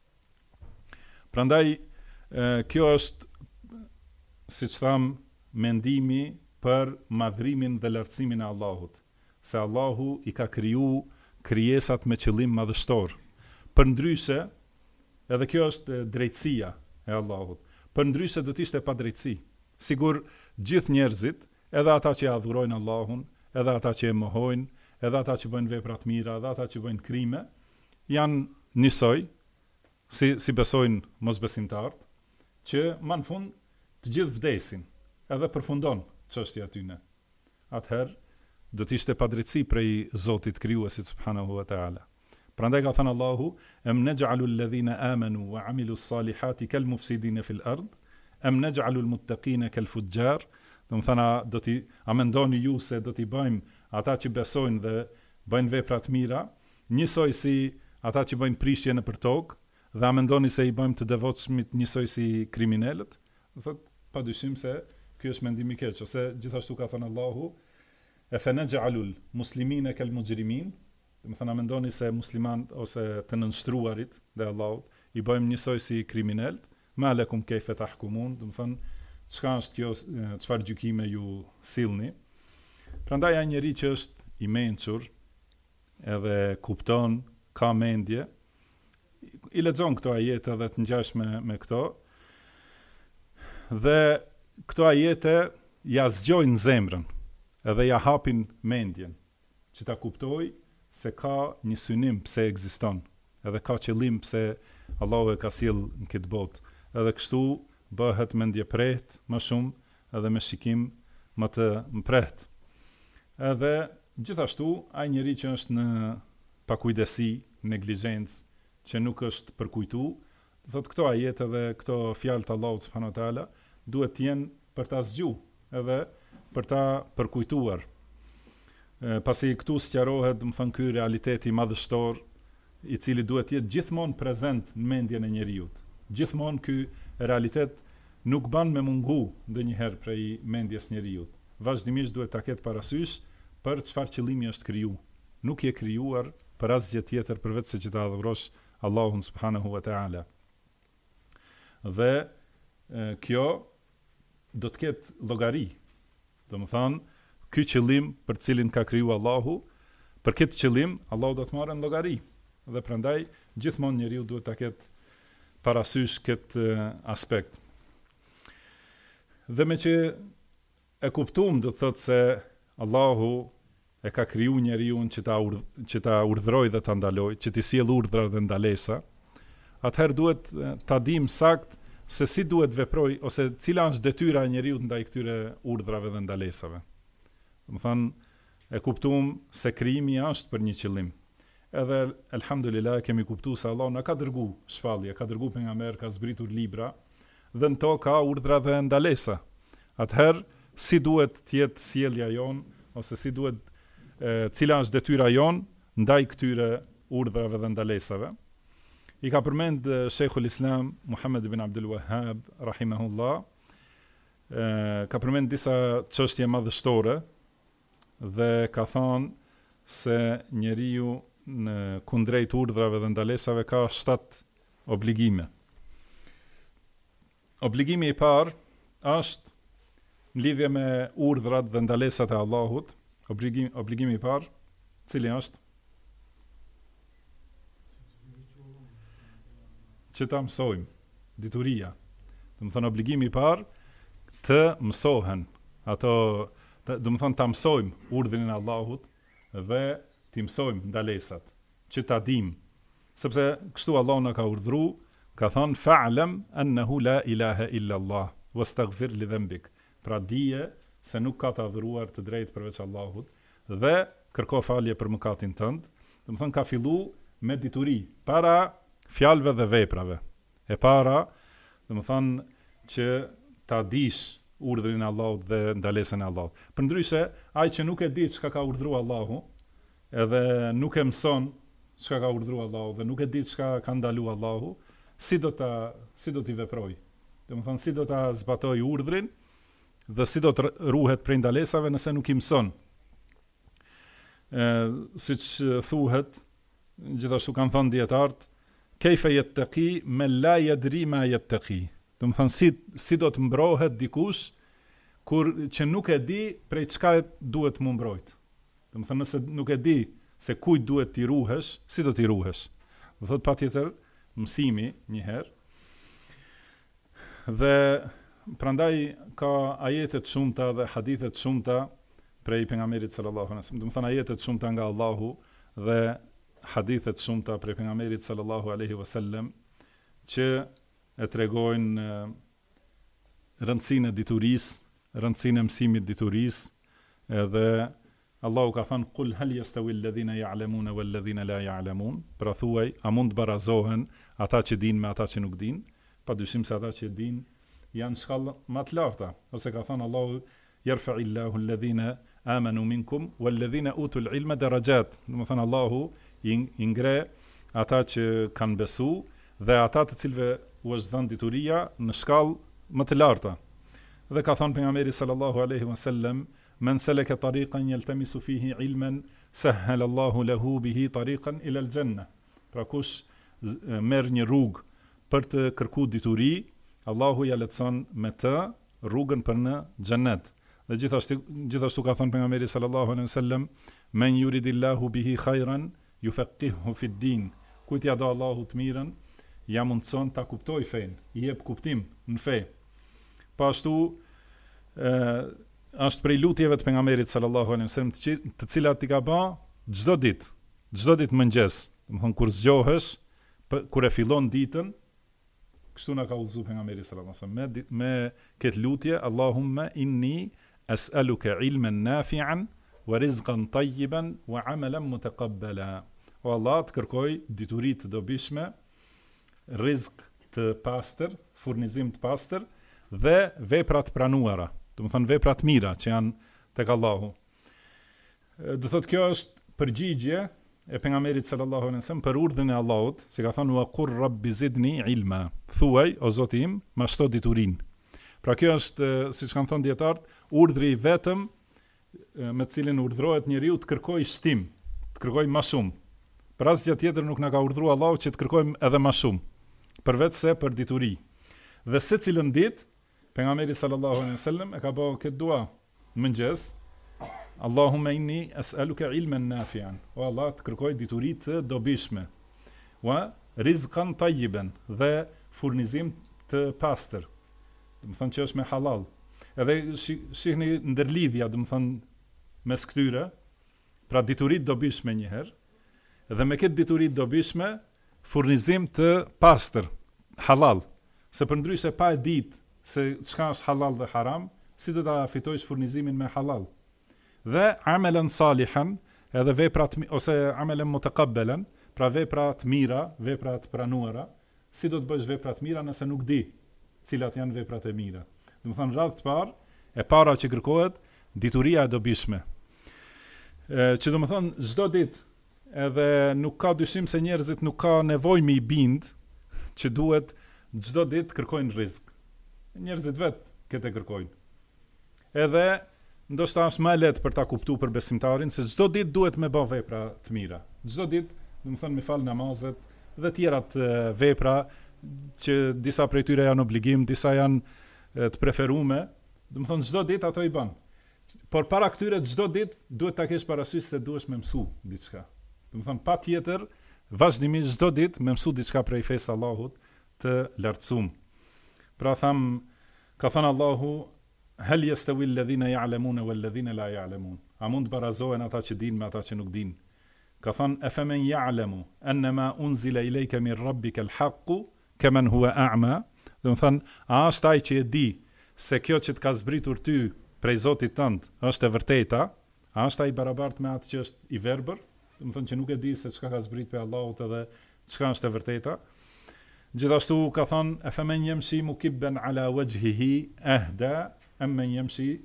Prandaj kjo është, siç tham, mendimi për madhrimin dhe lartësimin e Allahut, se Allahu i ka kriju krijesat me qëllim madhështor. Përndryshe, edhe kjo është drejtësia e Allahut. Përndryshe do të ishte pa drejtësi. Sigur gjithë njerëzit, edhe ata që adhurojnë Allahun, edhe ata që e mohojnë, edhe ata që bëjnë vepra të mira, edhe ata që bëjnë krime, janë njësoj, si besojnë mosbesimtarët, që më në fund të gjithë vdesin, edhe përfundon çështja tyne. Atëherë do të ishte padrejtësi prej Zotit krijuesit subhanahu wa taala. Prandaj ka thënë Allahu: "Am naj'alu alladhina amanu wa 'amilu s-salihati kal mufsidina fil ard, am naj'alu al-muttaqina kal fujjar." Do të thonë, a mendoni ju se do t'i bëjmë ata që besojnë dhe bëjnë vepra të mira, njësoj si ata që bëjnë prishje nëpër tokë, dhe a mendoni se i bëjmë të devotshmit njësoj si kriminalët? Do thotë, padyshim se ky është mendim i keq, ose gjithashtu ka thënë Allahu: "E fa naj'alul muslimina kal mujrimin." Do të thonë, a mendoni se muslimanët ose të nënshtruarit dhe Allahut i bëjmë njësoj si kriminalët? Ma lakum kayfa tahkumun? Do të thonë, çka është kjo, çfarë gjykime ju sillni? Prandaj ai njeri që është i mençur, edhe kupton, ka mendje, i lexon këto ajete dhe të ngjashme me këto, dhe këto ajete ja zgjojnë zemrën, edhe ja hapin mendjen, që ta kuptoj se ka një synim pse ekziston, edhe ka qëllim pse Allahu e ka sjell në këtë botë, edhe kështu bëhet mendje prehtë më shumë, edhe me shikim më të mprehtë. Edhe gjithashtu ai njeri që është në pakujdesi, neglizhencë, që nuk është përkujtu, thotë këto ajete dhe këto fjalë të Allahut subhanahu wa taala duhet të jenë për ta zgjuar edhe për ta përkujtuar. Pasi këtu sqarohet, më thënë, ky realiteti madhështor i cili duhet të jetë gjithmonë prezent në mendjen e njeriu. Gjithmonë ky realitet nuk ban me mungu ndonjëherë prej mendjes njeriu. Vazhdimisht duhet ta ketë parasysh për çfarë qëllimi është kriju. Nuk je krijuar për asgjë tjetër përveç se që ta adhurosh Allahun subhanahu wa taala. Dhe kjo do të ketë llogari. Do të thonë, ky qëllim për cilin ka kriju Allahu, për këtë qëllim Allahu do të marrë në llogari. Dhe prandaj gjithmonë njeriu duhet ta ketë parasysh këtë aspekt. Dhe me që e kuptuam, do të thotë se Allahu e ka kriju njeriu që ta urdhëroj dhe ta ndaloj, që t'i sjell urdhra dhe ndalesa, atëherë duhet ta dim sakt se si duhet veproj, ose cila është detyra e njeriu ndaj këtyre urdhrave dhe ndalesave. Do të thonë, e kuptuam se krijimi është për një qëllim. Edhe elhamdulillah kemi kuptuar se Allah na ka dërgu shpallje, ka dërgu pejgamber, ka zbritur libra, dhe në to ka urdhra dhe ndalesa. Atëherë, si duhet të jetë sjellja jon, ose si duhet, cila është detyra jon ndaj këtyre urdhrave dhe ndalesave. I ka përmend Sheikhul Islam Muhammad ibn Abdul Wahhab rahimahullah, ka përmend disa çështje madhështore dhe ka thënë se njeriu në kundrejt urdhrave dhe ndalesave ka 7 obligime. Obligimi i parë është në lidhje me urdhrat dhe ndalesat e Allahut. Obligimi i parë, cili është? Që ta mësojmë, dituria. Do të thonë, obligimi i parë të mësohen ato, do të thonë ta mësojmë urdhrin e Allahut dhe të mësojmë ndalesat, që ta dim, sepse kështu Allahu na ka urdhëruar, ka thënë fa'lam annahu la ilaha illa Allah wastaghfir li dhanbik. Pra dije se nuk ka të adhuruar të drejtë përveç Allahut dhe kërko falje për mëkatin tënd. Do të thonë, ka fillu me dituri para fjalëve dhe veprave. E para, domethënë që ta dish urdhrin e Allahut dhe ndalesën e Allahut. Përndryshe, ai që nuk e di çka ka urdhëruar Allahu, edhe nuk e mëson çka ka urdhëruar Allahu dhe nuk e di çka ka ndaluar Allahu, si do t'i veproj? Domethënë si do ta zbatoj urdhrin dhe si do të ruhet prej ndalesave nëse nuk i mëson. Siç thuhet, gjithashtu kanë thënë dietarët, kejfe yattaqi man la yadri ma yattaqi. Domethënë si do të mbrohet dikush që nuk e di prej çka duhet më mbrojt. Domethënë nëse nuk e di se kujt duhet t'i ruhesh, si do t'i ruhesh? Do thot patjetër mësimi një herë. Dhe prandaj ka ajete të shumta dhe hadithe të shumta prej pejgamberit sallallahu alaihi wasallam. Domethënë ajete të shumta nga Allahu dhe hadithe të shumta prej pejgamberit sallallahu alaihi wasallam që e tregojnë rëndësinë e diturisë, rëndësinë e mësimit diturisë, edhe Allahu ka thënë kul hal yastawi alladhina ya'lamuna wal ladhina la ya'lamun, pra thuaj, a mund të barazohen ata që dinë me ata që nuk dinë? Padyshim se ata që dinë janë shkallë më të larta, ose ka thënë Allahu yarfa'illahu alladhina amanu minkum wal ladhina utul ilma darajat. Domethënë Allahu i ngre ata që kanë besu dhe ata të cilëve u është dhënë dituria në shkallë më të larta. Dhe ka thënë pejgamberi sallallahu alaihi wasallam, men seleke tariqan yaltamisu fihi ilman sahhala Allahu lahu bihi tariqan ila al-janna. Pra kush merr një rrugë për të kërkuar dituri, Allahu ja lehtëson me të rrugën për në xhennet. Dhe gjithashtu ka thënë pejgamberi sallallahu alaihi wasallam, men yuridillahu bihi khairan yufaqihu fi ddin. Kujt ja do Allahu të mirën, ja mundson ta kuptoj fen, i jep kuptim në fe. Po ashtu është prej lutjeve të pejgamberit sallallahu alaihi wasallam të cilat i ka bë çdo ditë mëngjes, domethënë kur zgjohesh, kur e fillon ditën, kështu na ka udhëzuar pejgamberi sallallahu alaihi wasallam me këtë lutje, Allahumma inni as'aluka ilman nafi'an wa rizqan tayyiban wa 'amalan mutaqabbala. O Allah, të kërkoj dituri të dobishme, rizq të pastër, furnizim të pastër dhe vepra të pranuara. Do të thënë vepra të mira që janë tek Allahu. Do thotë kjo është përgjigje e pejgamberit sallallahu alaihi wasallam për urdhën e Allahut, si ka thënë wa qur rabbi zidni ilma. Thuaj o Zoti im, ma shto diturinë. Pra kjo është, siç kanë thënë dietarët, urdhri i vetëm me të cilin urdhrohet njeriu të kërkojë shtim, të kërkojë më shumë. Për asgjë tjetër nuk na ka urdhëruar Allahu që të kërkojmë edhe më shumë, përveç se për dituri. Dhe secilën ditë pejgamberi sallallahu alaihi wasallam e ka bëu këtë dua mëngjes, Allahumma inni as'aluka ilman nafi'an. O Allah, të kërkoj dituri të dobishme. Wa rizqan tayyiban, dhe furnizim të pastër. Do të thonë që është me halal. Edhe shihni ndërlidhja, do të thonë mes këtyre, pra dituri të dobishme një herë, dhe me këtë dituri të dobishme furnizim të pastër, halal. Se përndryshe pa e ditë se çka është halal dhe haram, si do ta fitojsh furnizimin me halal. Dhe amelen salihan, edhe veprat ose amelen mutaqabbalan, pra vepra të mira, vepra të pranuara. Si do të bësh vepra të mira nëse nuk di cilat janë veprat e mira? Do të thonë radhë të parë, e para që kërkohet dituria e dobishme. Që do të thonë çdo ditë, edhe nuk ka dyshim se njerëzit nuk ka nevojë me i bind që duhet çdo ditë kërkojnë rrezik. Njerëzit vetë këtë kërkojnë. Edhe ndoshta është më lehtë për ta kuptuar për besimtarin se çdo ditë duhet me bë vepra të mira. Çdo ditë, do të thonë me fal namazet dhe tjerat vepra që disa prej tyre janë obligim, disa janë të preferuar, do të thonë çdo ditë ato i bën. Por para këtyre çdo ditë duhet ta kesh parasysh se duhesh me mësu diçka. Do të thonë patjetër vazhdimisht çdo ditë me mësu diçka prej fesë Allahut të lartësuar. Pra ka thënë Allahu, hal yastawi alladhina ya'lamuna wal ladhina la ya'lamun. A mund të barazohen ata që dinë me ata që nuk dinë? Ka thënë, afaman ya'lamu annama unzila ilayka min rabbika al-haqqu kaman huwa a'ma. Do të thënë, a është ai që e di se kjo që të ka zbritur ty prej Zotit tënd është e vërteta? A është ai barabart me atë që është i verbër? Do të thënë që nuk e di se çka ka zbritur prej Allahut edhe çka është e vërteta? Gjithashtu ka thënë afaman yamshi mukibban ala wajhihi ahda amman yamshi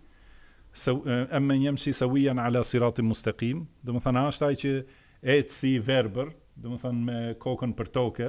sawiyan ala siratin mustaqim. Do të thënë është ai që ecë si verbër, do të thënë me kokën për tokë,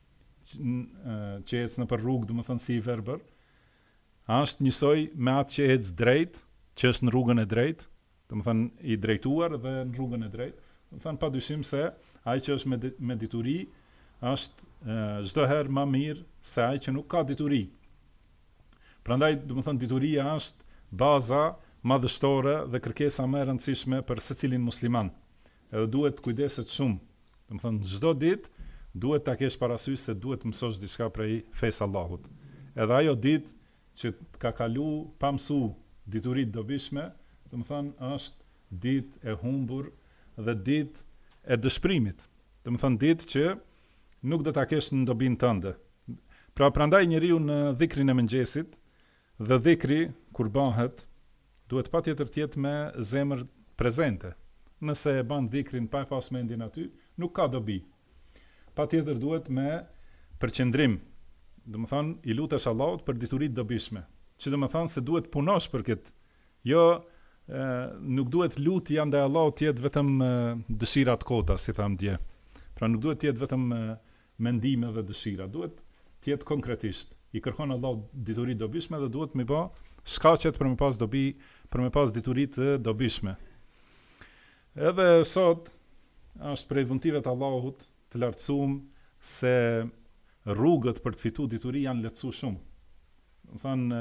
që ecë në për rrugë, do të thënë si verbër, është njësoj me atë që ecë drejt, që është në rrugën e drejtë, do të thënë i drejtuar dhe në rrugën e drejtë. Do të thënë padyshim se ai që është me dituri është çdo herë më mirë se ai që nuk ka dituri. Prandaj, do të thënë dituria është baza madhështore dhe kërkesa më e rëndësishme për secilin musliman. Edhe duhet kujdeset shumë. Do të thënë çdo ditë duhet ta kesh parasysh se duhet të mësosh diçka prej fesë Allahut. Edhe ajo ditë që ka kalu pa mësu diturit dobishme, do të thënë është ditë e humbur dhe ditë e dëshpërimit. Do të thënë ditë që nuk do ta kesh në dobin tënde. Pra prandaj njeriu në dhikrin e mëngjesit dhe dhikri kur bëhet duhet patjetër të jetë me zemër prezente. Nëse e bën dhikrin pa pas mendjen aty, nuk ka dobi. Patjetër duhet me përqendrim. Do të thonë i lutesh Allahut për dituritë dobishme. Që do të thonë se duhet punosh për këtë. Jo nuk duhet lutja ndaj Allahut të jetë vetëm dëshira të kota, si tham dje. Pra nuk duhet të jetë vetëm mendime dhe dëshira, duhet të jetë konkretisht. I kërkon Allahut dituritë dobishme dhe duhet më bë shkaqet për me pas dobi, për me pas dituritë dobishme. Edhe sot është prej dhuntive të Allahut të lartësuar se rrugët për të fituar dituri janë lehtësu shumë. Do thënë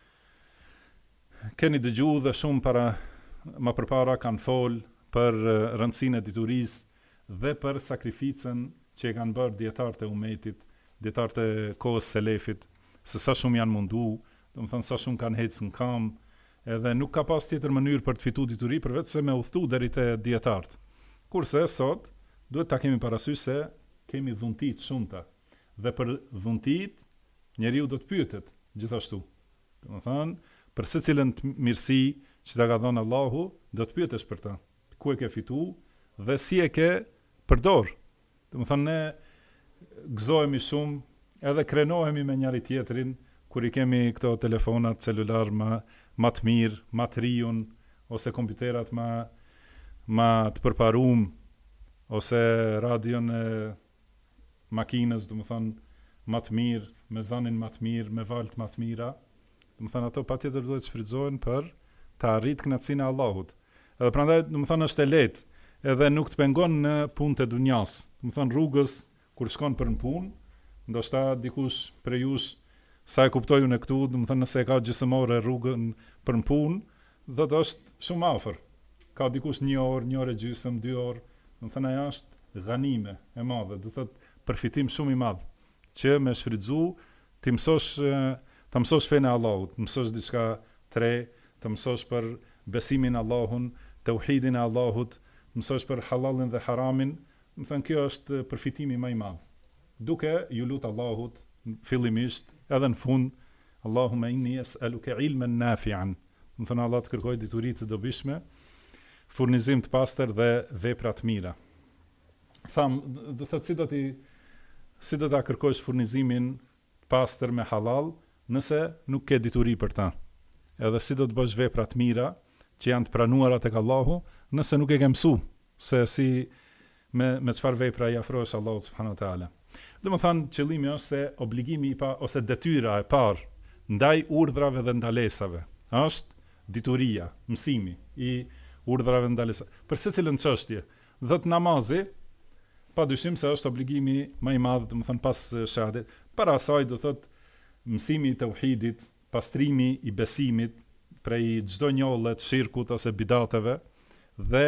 keni dëgjuar dhe shumë më përpara kanë fol për rëndësinë e diturisë dhe për sakrificën që e kanë bërë dietarët e umetit, dietarët e kohës selefit, se sa shumë janë mundu, do të thënë sa shumë kanë ecë në kam, edhe nuk ka pas tjetër mënyrë për të fituar dituri përveç se me udhëtu deri te dietarët. Kurse sot duhet ta kemi parasysh se kemi dhunti të shumta dhe për dhuntit njeriu do të pyetet gjithashtu. Do të thënë për secilën mirësi që ta ka dhënë Allahu, do të pyetesh për ta. Ku e ke fituar dhe si e ke përdor. Do të thënë ne gëzohemi shumë, edhe krenohemi me njëri tjetrin kur i kemi këto telefonat celular më të mirë, më të rijun, ose kompjuterat më të përparuar, ose radion e makinës, do të thënë më të mirë, me zanin më të mirë, me valët më të mira. Do të thënë ato patjetër duhet shfrytëzohen për të arritur kënaqësinë e Allahut. Edhe prandaj, do të thënë është e lehtë, edhe nuk të pengon në punët e dunjas. Do të thënë rrugës kur shkon për në punë, ndoshta dikush prej jush sa e kuptoj unë këtu, do të thënë nëse e ka gjysmore rrugën për në punë, do të është shumë afër. Ka dikush 1 orë, 1 orë e gjysmë, 2 orë, do të thënë ajo është ghanime e madhe, do të thotë përfitim shumë i madh, që me shfrytëzu ti ta mësosh fenë e Allahut, të mësosh diçka të re, të mësosh për besimin në Allahun, tauhidin e Allahut, të mësosh për halalin dhe haramin, do thënë kjo është përfitimi më i madh. Duke ju lut Allahut fillimisht edhe në fund, Allahumma inni es'aluka ilman nafi'an. Do thënë Allah të kërkoj dituri të dobishme, furnizim të pastër dhe vepra të mira. Tham, do thotë si do ta kërkosh furnizimin të pastër me halal nëse nuk ke dituri për ta. Edhe si do të bësh vepra të mira që janë të pranuara tek Allahu nëse nuk e ke mësuar se si me çfarë vepra i afrohesh Allahut subhanahu wa taala. Domethënë qëllimi është se obligimi ose detyra e parë ndaj urdhrave dhe ndalesave është dituria, mësimi i urdhrave dhe ndalesave. Për secilën çështje, dhët namazi, padyshim se është obligimi më i madh, domethënë pas shahadet. Para asaj do thotë mësimi i tauhidit, pastrimi i besimit prej çdo njolle të shirkut ose bidateve dhe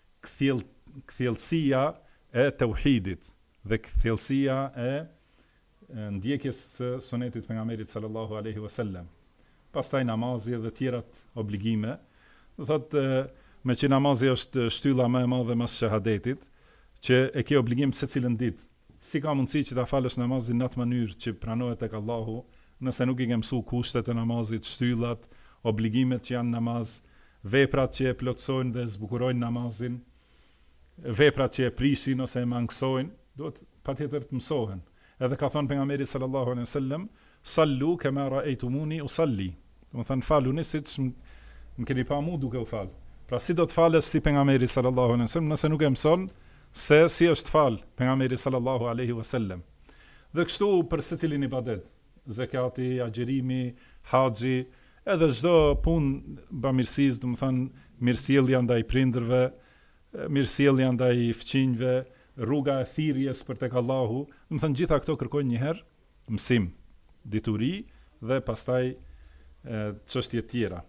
kthjellësia e tauhidit dhe kthjellësia e ndjekjes së sunetit pejgamberit sallallahu alaihi wasallam. Pastaj namazi dhe tjerat obligime. Do thotë me që namazi është shtylla më e madhe mas shahadetit, që e ke obligim secilën ditë. Si ka mundësi që ta falësh namazin në atë mënyrë që pranohet tek Allahu, nëse nuk i ke mësuar kushtet e namazit, shtyllat, obligimet që janë namaz, veprat që e plotësojnë dhe zbukurojnë namazin, veprat që e prishin ose e mangësojnë, duhet patjetër të mësohen. Edhe ka thënë pejgamberi sallallahu alaihi wasallam, sallu kama ra'aytumuni usalli. Do të thënë faluni siç më keni pa mua duke u fal. Pra si do të fales si pejgamberi sallallahu alaihi wasallam nëse nuk e mëson se si është fal pejgamberi sallallahu alaihi wasallam. Dhe kështu për secilin ibadet, zakati, agjerimi, haxhi, edhe çdo punë bamirësisë, do të thënë mirësjellja ndaj prindërve, mirësjellja ndaj fëmijëve, rruga e thirrjes për tek Allahu, do të thënë gjitha këto kërkojnë një herë mësim, dituri dhe pastaj çështje tjera.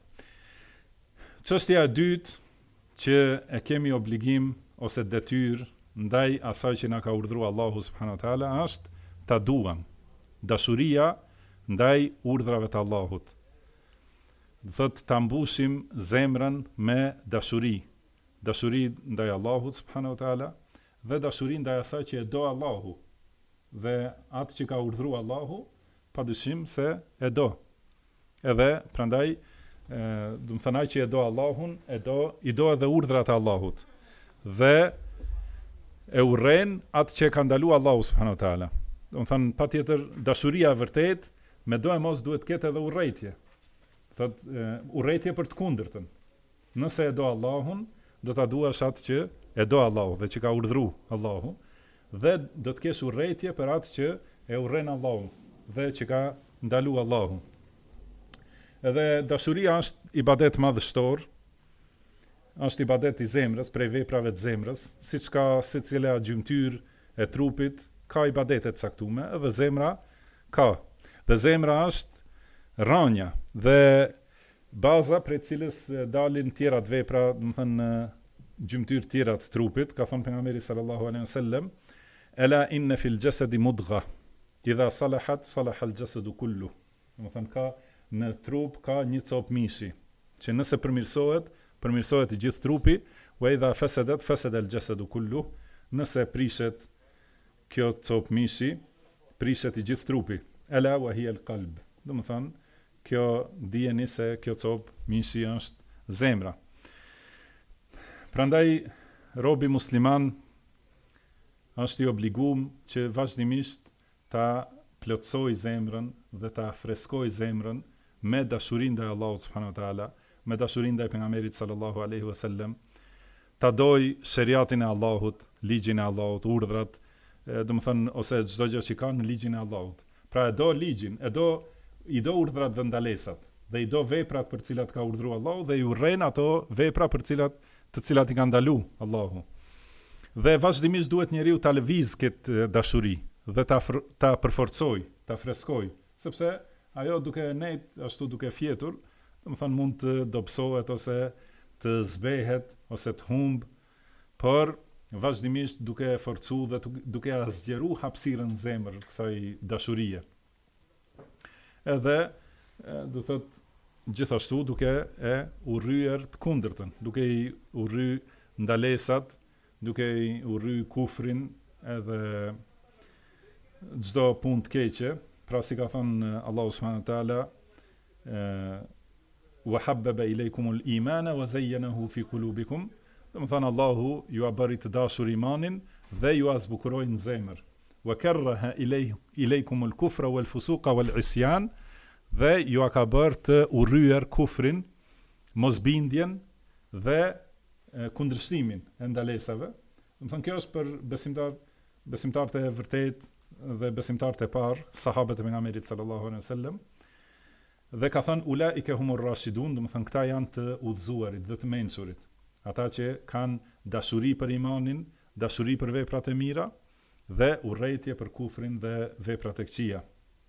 Çështja e dytë që e kemi obligim ose detyrë ndaj asaj që na ka urdhëruar Allahu subhanahu wa taala është ta duam. Dashuria ndaj urdhrave të Allahut. Thot ta mbushim zemrën me dashuri. Dashuri ndaj Allahut subhanahu wa taala dhe dashuri ndaj asaj që e do Allahu. Dhe atë që ka urdhëruar Allahu, padyshim se e do. Edhe prandaj do të thënë ai që e do Allahun, i do edhe urdhrat e Allahut. Dhe e urren atë që ka ndaluar Allahu subhanahu wa taala. Do të thënë patjetër dashuria e vërtet me do e mos duhet ketë edhe urrëtie. Thot urrëtie për të kundërtën. Nëse e do Allahun, do ta duash atë që e do Allahu dhe që ka urdhëruar Allahu, dhe do të kesh urrëtie për atë që e urren Allahu dhe që ka ndaluar Allahu. Edhe dashuria është ibadet madhështor, është ibadet i zemrës, prej veprave të zemrës, siç ka secila gjymtyr e trupit, ka ibadete të caktuara, edhe zemra ka. Dhe zemra është ranja dhe baza prej cilës dalin tjera të vepra, do të thënë gjymtyr tjera të trupit, ka thënë pejgamberi sallallahu alaihi wasallam, ela inna fil jasadi mudgha, idha salahat salaha al jasadu kullu. Do të thënë ka në trup ka një copë mishi, që nëse përmirësohet i gjithë trupi, wa idha fasadat fasada al jasadu kullu, nëse prishet kjo copë mishi, prishet i gjithë trupi. Ela wa hiya al qalb. Do të thënë, kjo dijeni se kjo copë mishi është zemra. Prandaj robi musliman është i obliguar që vazhdimisht ta plotësoj zemrën dhe ta freskoj zemrën me dashurinë ndaj Allahut subhanahu wa taala, me dashurinë ndaj pejgamberit sallallahu alaihi wasallam, ta doj sheriatin e Allahut, ligjin e Allahut, urdhrat, do të thënë ose çdo gjë që ka në ligjin e Allahut. Pra e do ligjin, i do urdhrat dhe ndalesat, dhe i do veprat për cilat ka urdhëruar Allahu dhe i urren ato vepra për të cilat i ka ndaluar Allahu. Dhe vazhdimisht duhet njeriu ta lëviz këtë dashuri dhe ta përforcoj, ta freskoj, sepse ajo duke nejt ashtu duke fjetur, do të thënë mund të dobësohet ose të zbehet ose të humb, por vazhdimisht duke forcu dhe duke zgjeru hapësirën në zemër kësaj dashurie. Edhe do thot gjithashtu duke e urryer të kundërtën, duke i urry ndalesat, duke i urry kufrin edhe çdo punë të keqe, pra si ka thënë Allahu subhanahu wa taala, wa habbaba ilaykumul imana wa zayyanahu fi qulubikum. Do të thënë Allahu ju a bëri të dashur imanin dhe ju a zbukuroi në zemër. Wa karraha ilaykumul kufra wal fusuqa wal isyan, dhe ju a ka bërë të urryer kufrin, mosbindjen dhe kundërshtimin e ndalesave. Do të thënë kjo është për besimtarët e vërtet dhe besimtarët e parë, sahabët e pejgamberit sallallahu alaihi wasallam. Dhe ka thënë ulaika humur rashidun, do të thënë këta janë të udhëzuarit dhe të mençurit. Ata që kanë dashuri për imanin, dashuri për veprat e mira dhe urrëtie për kufrin dhe veprat e këqija.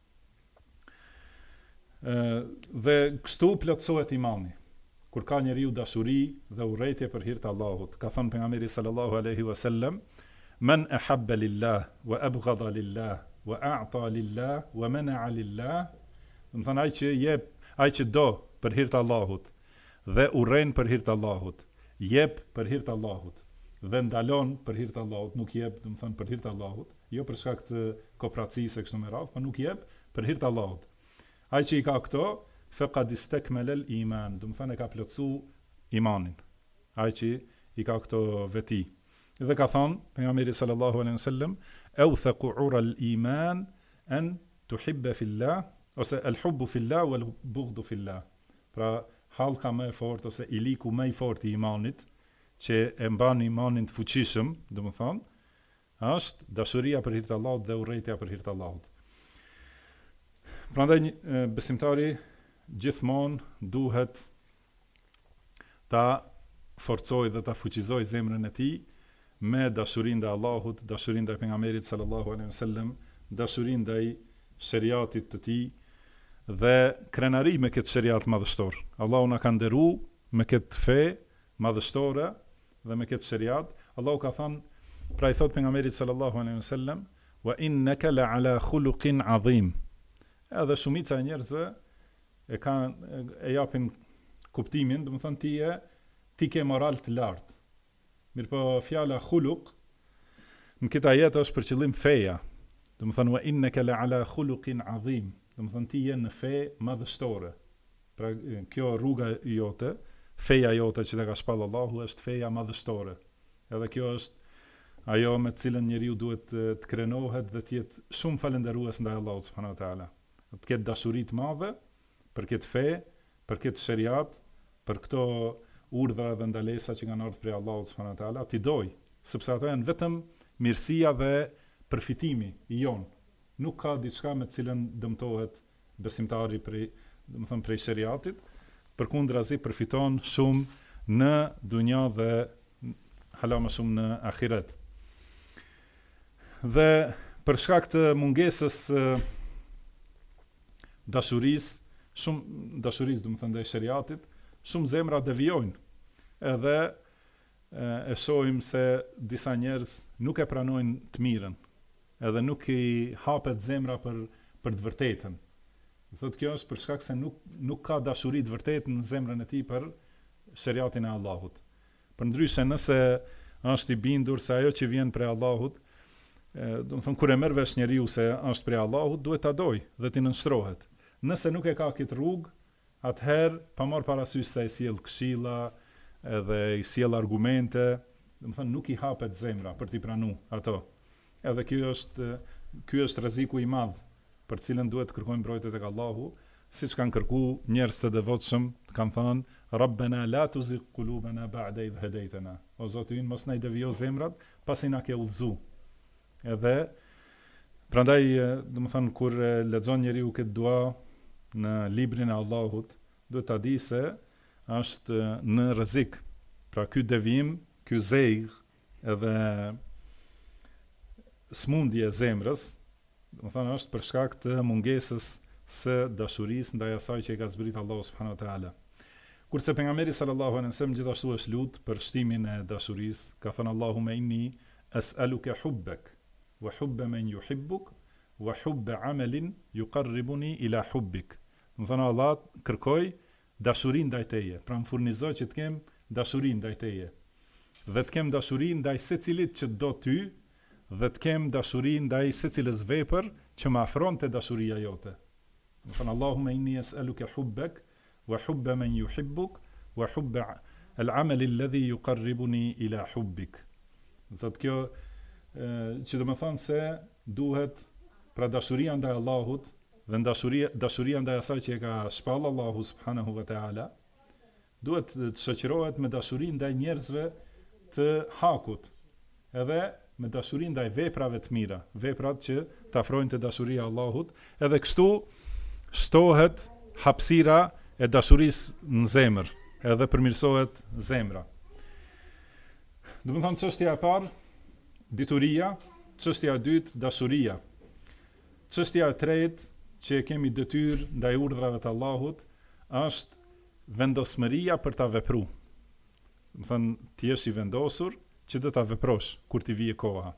Dhe kështu plotësohet imani. Kur ka njeriu dashuri dhe urrëtie për hir të Allahut. Ka thënë pejgamberi sallallahu alaihi wasallam, man ahabba lillah wa abghadha lillah wa a'ta lillah wa mana'a lillah. Do të thënë ai që do për hir të Allahut dhe urren për hir të Allahut, jep për hir të Allahut dhe ndalon për hir të Allahut, nuk jep, do të thënë për hir të Allahut, jo për shkak të kooperacisë kështu me radhë, por nuk jep për hir të Allahut. Ai që i ka këto, faqad istakmala al-iman, do të thënë ka plotsu imanin. Ai që i ka këto veti. Dhe ka thënë pejgamberi sallallahu alaihi wasallam, awthaqu ura al-iman an tuhibba fillah, ose al-hubbu fillah wal bughdu fillah. Pra hallka më e fortë ose iliku më i fortë i imanit që e mban imanin të fuqishëm, domethënë, është dashuria për hir të Allahut dhe urrejtja për hir të Allahut. Prandaj besimtari gjithmonë duhet ta forcojë dhe ta fuqizojë zemrën e tij me dashurinë ndaj Allahut, dashurinë ndaj pejgamberit sallallahu alaihi wasallam, dashurinë ndaj shariatit të tij dhe krenari me këtë shariat madhështor. Allahu na ka nderuar me këtë fe madhështore dhe me këtë shariat. Allahu ka thënë, pra i thot pejgamberit sallallahu alaihi wasallam, wa innaka la ala khuluqin adhim. Edhe shumica e njerëzve e japin kuptimin, do të thonë ti ke moral të lartë. Mirpo fjala khuluq në këtë ajet është për qëllim feja. Do të thonë wa innaka la ala khuluqin adhim. Do të thonë ti je në fe madhështore. Pra kjo rruga jote, feja jote që të ka shpallë Allahu është feja madhështore. Edhe kjo është ajo me të cilën njeriu duhet të krenohet dhe të jetë shumë falënderues ndaj Allahut subhanahu wa taala. Të ketë dashuri të madhe për këtë fe, për këtë shariat, për këto urdhra dhe ndalesa që kanë ardhur prej Allahut subhanahu wa taala, ti doj, sepse ato janë vetëm mirësia dhe përfitimi i jon. Nuk ka diçka me të cilën dëmtohet besimtari prej shariatit, përkundrazi përfiton shumë në dunja dhe hala më shumë në ahiret. Dhe për shkak të mungesës dashurisë, do të thënë ndaj shariatit, shumë zemra devijojnë. Edhe e shohim se disa njerëz nuk e pranojnë të mirën, edhe nuk i hapet zemra për të vërtetën. Thotë kjo është për shkak se nuk ka dashuri të vërtetë në zemrën e tij për shariatin e Allahut. Përndryshe nëse është i bindur se ajo që vjen prej Allahut, do të thonë kur e merr vesh njeriu se është prej Allahut, duhet ta doj dhe t'i nënshtrohet. Nëse nuk e ka këtë rrugë, atëherë pa marr parasysh se i sjell këshilla edhe i sjell argumente, do të thonë nuk i hapet zemra për t'i pranuar ato. Edhe ky është rreziku i madh për cilën duhet të kërkojmë mbrojtje tek Allahu, siç kanë kërkuar njerëz të devotshëm, kanë thënë Rabbana la tuzigh qulubana ba'da idh hadaytana. O Zoti, mos na i devijo zemrat pasi na ke udhëzuar. Edhe prandaj, domethënë kur lexon njeriu këtë dua në librin e Allahut, duhet ta di se është në rrezik. Pra ky devijim, ky zejg, edhe smundje e zemrës, domethënë është për shkak të mungesës së dashurisë ndaj asaj që i ka zbrit Allahu subhanahu wa taala. Kurse pejgamberi sallallahu alaihi wasallam gjithashtu është lut për shtimin e dashurisë, ka thënë Allahumma inni as'aluka hubbak wa hubba man yuhibbuk wa hubba amalin yuqarribuni ila hubbik. Domethënë Allah kërkoj dashurinë ndaj teje, pra më furnizoj që të kem dashurinë ndaj teje. Dhe të kem dashurinë ndaj secilit që do ty, dhe të kem dashurinë ndaj secilës vepër që më afron te dashuria jote. Domethënë Allahumma inni as'aluka hubbak wa hubba man yuhibbuk wa hubba al-amal alladhi yuqarribuni ila hubbik. Thotë kjo që do të thonë se duhet pra dashuria ndaj Allahut dhe dashuria ndaj asaj që e ka shpallë Allahu subhanahu wa taala duhet të shoqërohet me dashuri ndaj njerëzve të hakut, edhe me dashuri ndaj veprave të mira, veprat që të afrojnë te dashuria e Allahut, edhe kështu shtohet hapësira e dashurisë në zemër, edhe përmirësohet zemra. Do të thonë çështja e parë, dituria, çështja e dytë, dashuria. Çështja e tretë që kemi detyrë ndaj urdhrave të Allahut është vendosmëria për ta vepruar. Do të thonë ti je i vendosur që do ta veprosh kur ti vije koha.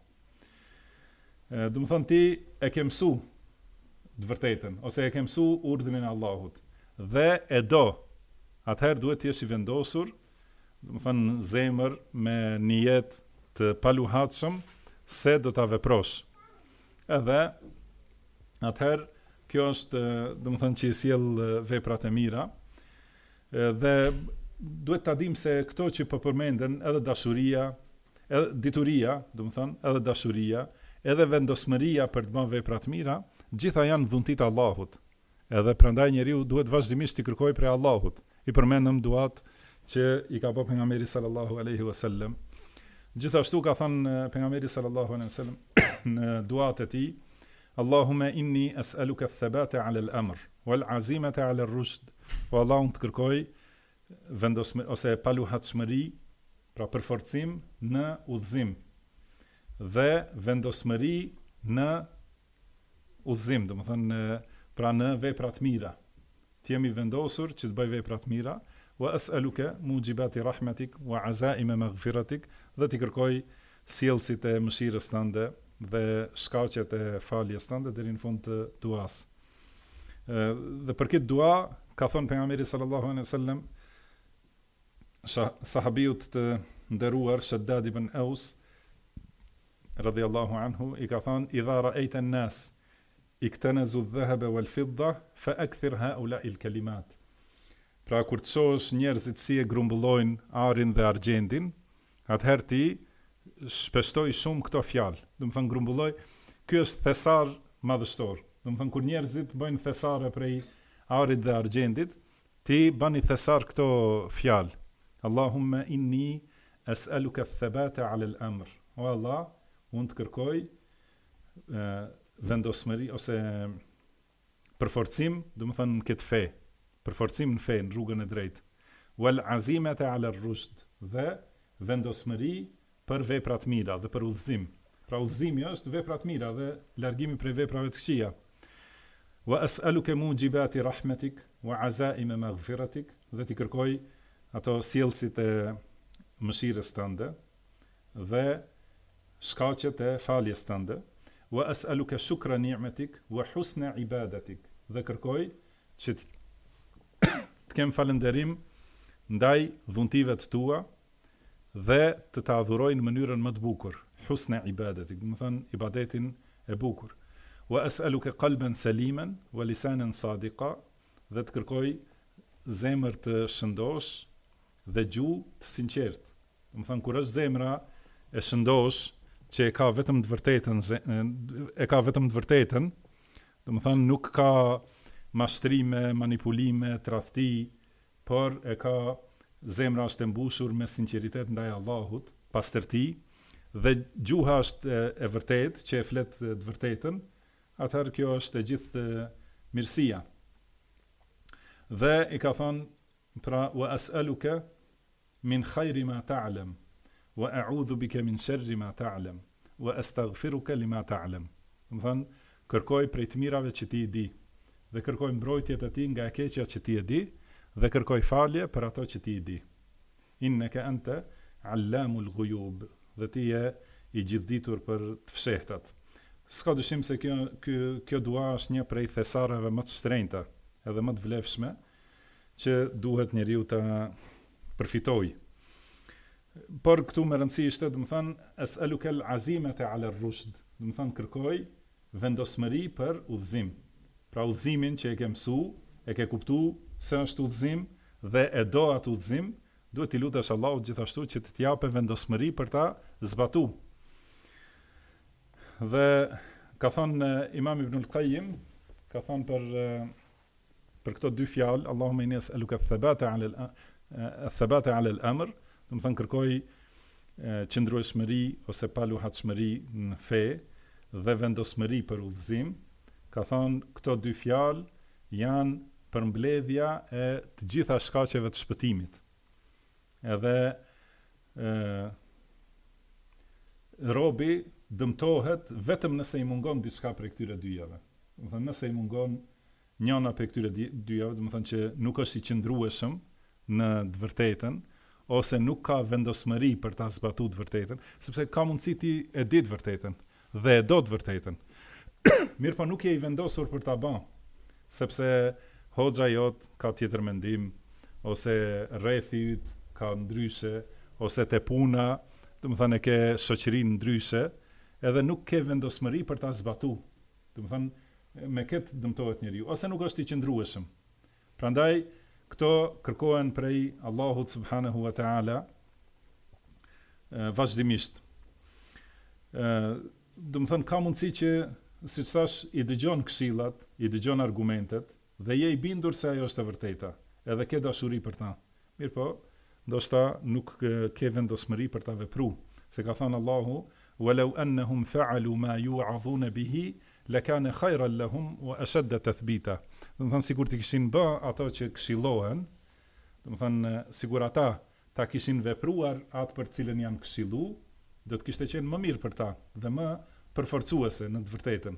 Do të thonë ti e ke mësuar të vërtetën ose e ke mësuar urdhrin e Allahut dhe e do. Atëherë duhet të jesh i vendosur, do të thonë zemër me nijet të paluhatshëm se do ta veprosh. Edhe atëherë kjo është, do të thonë që i sjell veprat e mira. Dhe duhet ta dim se këto që po përmenden, edhe dashuria, edhe dituria, do të thonë, edhe dashuria, edhe vendosmëria për të bërë vepra të mira, gjitha janë dhuntit Allahut. Edhe prandaj njeriu duhet vazhdimisht të kërkojë prej Allahut. I përmendëm duat që i ka bërë pejgamberi sallallahu alaihi wasallam. Gjithashtu ka thënë pejgamberi sallallahu alaihi wasallam në duat e tij, Allahumma inni as'aluka ath-thabata 'ala al-amr wal 'azimata 'ala ar-rushd. O Allah, unë të kërkoj vendosme ose paluhatshmëri, pra përforcim në udhëzim dhe vendosmëri në udhëzim, domethënë pra në vepra të mira. Të jemi vendosur që të bëj vepra të mira, wa as'aluka mujibati rahmatik wa azaima maghfiratik, dhe të kërkoj sjellësit e mëshirës tënde dhe shkaqjet e faljes tënde deri në fund të duas. Dhe për këtë dua ka thënë pejgamberi sallallahu alaihi wasallam sahabiut të nderuar Shaddad ibn Aus radhiyallahu anhu i ka thënë idha ra'aita an-nas iktanazu adh-dhahaba wal-fidda fa akthir ha'ula'i al-kalimat. Pra kur të shohësh njerëzit si e grumbullojnë arin dhe argjendin, atëherë ti shpeshtoj shumë këto fjalë. Do të thënë grumbulloj, ky është thesar madhështor. Do të thënë kur njerëzit bëjnë thesare prej arit dhe argjendit, ti bani thesar këto fjalë. Allahumma inni as'aluka ath-thabata 'ala al-amr. O Allah, unë të kërkoj vendosmëri ose përforcim, do të thënë në këtë fe, përforcim në fe, në rrugën e drejtë. Wal azimata 'ala ar-rushd, dhe vendosmëri për vepra të mira dhe për udhëzim. Pra udhëzimi është vepra të mira dhe largimi prej veprave të këqija. Wa as'aluka mujibati rahmatik wa azaima maghfiratik, dhe ti kërkoj ato sjellësit e mëshirës tënde dhe shkaqjet e faljes tënde. Wa as'aluka shukra ni'matik wa husna ibadatik, dhe kërkoj që të kem falënderim ndaj dhuntive të tua dhe të adhuroj në mënyrën më të bukur, husna ibadatik, do të thënë ibadetin e bukur. Wa as'aluka qalban saliman wa lisanan sadiqa, dhe të kërkoj zemër të shëndosh dhe gjuhë të sinqertë. Do të thënë kur është zemra e shëndosh që e ka vetëm të vërtetën, do të thënë nuk ka mashtrime, manipulime, tradhti, por e ka zemra është e mbushur me sinqeritet ndaj Allahut, pastërti, dhe gjuha është e vërtetë, që e flet të vërtetën, atëherë kjo është e gjithë mirësia. Dhe i ka thënë, pra, wa as'aluka min khayri ma ta'lam, wa a'udhu bika min sharri ma ta'lam, wa astaghfiruka lima ta'lam. Do të thënë, kërkoj prej të mirave që ti i di, dhe kërkoj mbrojtjet e ti nga e keqja që ti e di, dhe kërkoj falje për ato që ti i di. Innaka anta allamul ghuyub, dhe ti je i gjithditur për të fshehtat. S'ka dyshim se kjo dua është një prej thesareve më të shtrenjta edhe më të vlefshme që duhet njeriu të përfitojë. Por këtu më rëndësi ishte, do të thënë as'aluka al-azimata 'ala ar-rushd, do të thënë kërkoj vendosmëri për udhëzim. Pra udhëzimin që e ke mësu, e ke kuptu se është udhëzim dhe e do atë udhëzim, duhet t'i lutesh Allahut gjithashtu që të t'japë vendosmëri për ta zbatu. Dhe ka thënë Imam Ibn al-Qayyim, ka thënë për këto dy fjalë, Allahumma inni as'aluka ath-thabata 'ala al-amr, do të thënë kërkoj qëndrueshmëri ose paluhatshmëri në fe dhe vendosmëri për udhëzim. Ka thënë këto dy fjalë janë përmbledhja e të gjitha shkaqeve të shpëtimit. Edhe robi dëmtohet vetëm nëse i mungon diçka prej këtyre dyjave. Do të thënë nëse i mungon njëna prej këtyre dyjave, do të thënë që nuk është i qëndrueshëm në të vërtetën, ose nuk ka vendosmëri për ta zbatuar të vërtetën, sepse ka mundësi ti e di të vërtetën dhe e do të vërtetën. Mirë, po nuk je i vendosur për ta bën, sepse hoxha jot ka tjetër mendim, ose rrethi yt ka ndryshe, ose te puna, do të thënë ke shoqërinë ndryshe, edhe nuk ke vendosmëri për ta zbatuar. Do të thënë me këtë dëmtohet njeriu, ose nuk është i qëndrueshëm. Prandaj këto kërkohen prej Allahut subhanahu wa ta'ala vazhdimisht. do të thënë ka mundësi që, siç thash, i dëgjon këshillat, i dëgjon argumentet dhe je i bindur se ajo është e vërteta, edhe ke dashuri për ta. Mirpo, ndoshta nuk ke vendosmëri për ta vepruar, se ka thënë Allahu: "Walau annahum fa'alu ma yu'adhuna bihi lakana khayran lahum wa ashadda tathbita." Do të thënë sikur të kishin bë ato që këshillohen, do të thënë sigur ata ta kishin vepruar atë për cilën janë këshillu, do të kishte qenë më mirë për ta dhe më përforcuese në të vërtetën.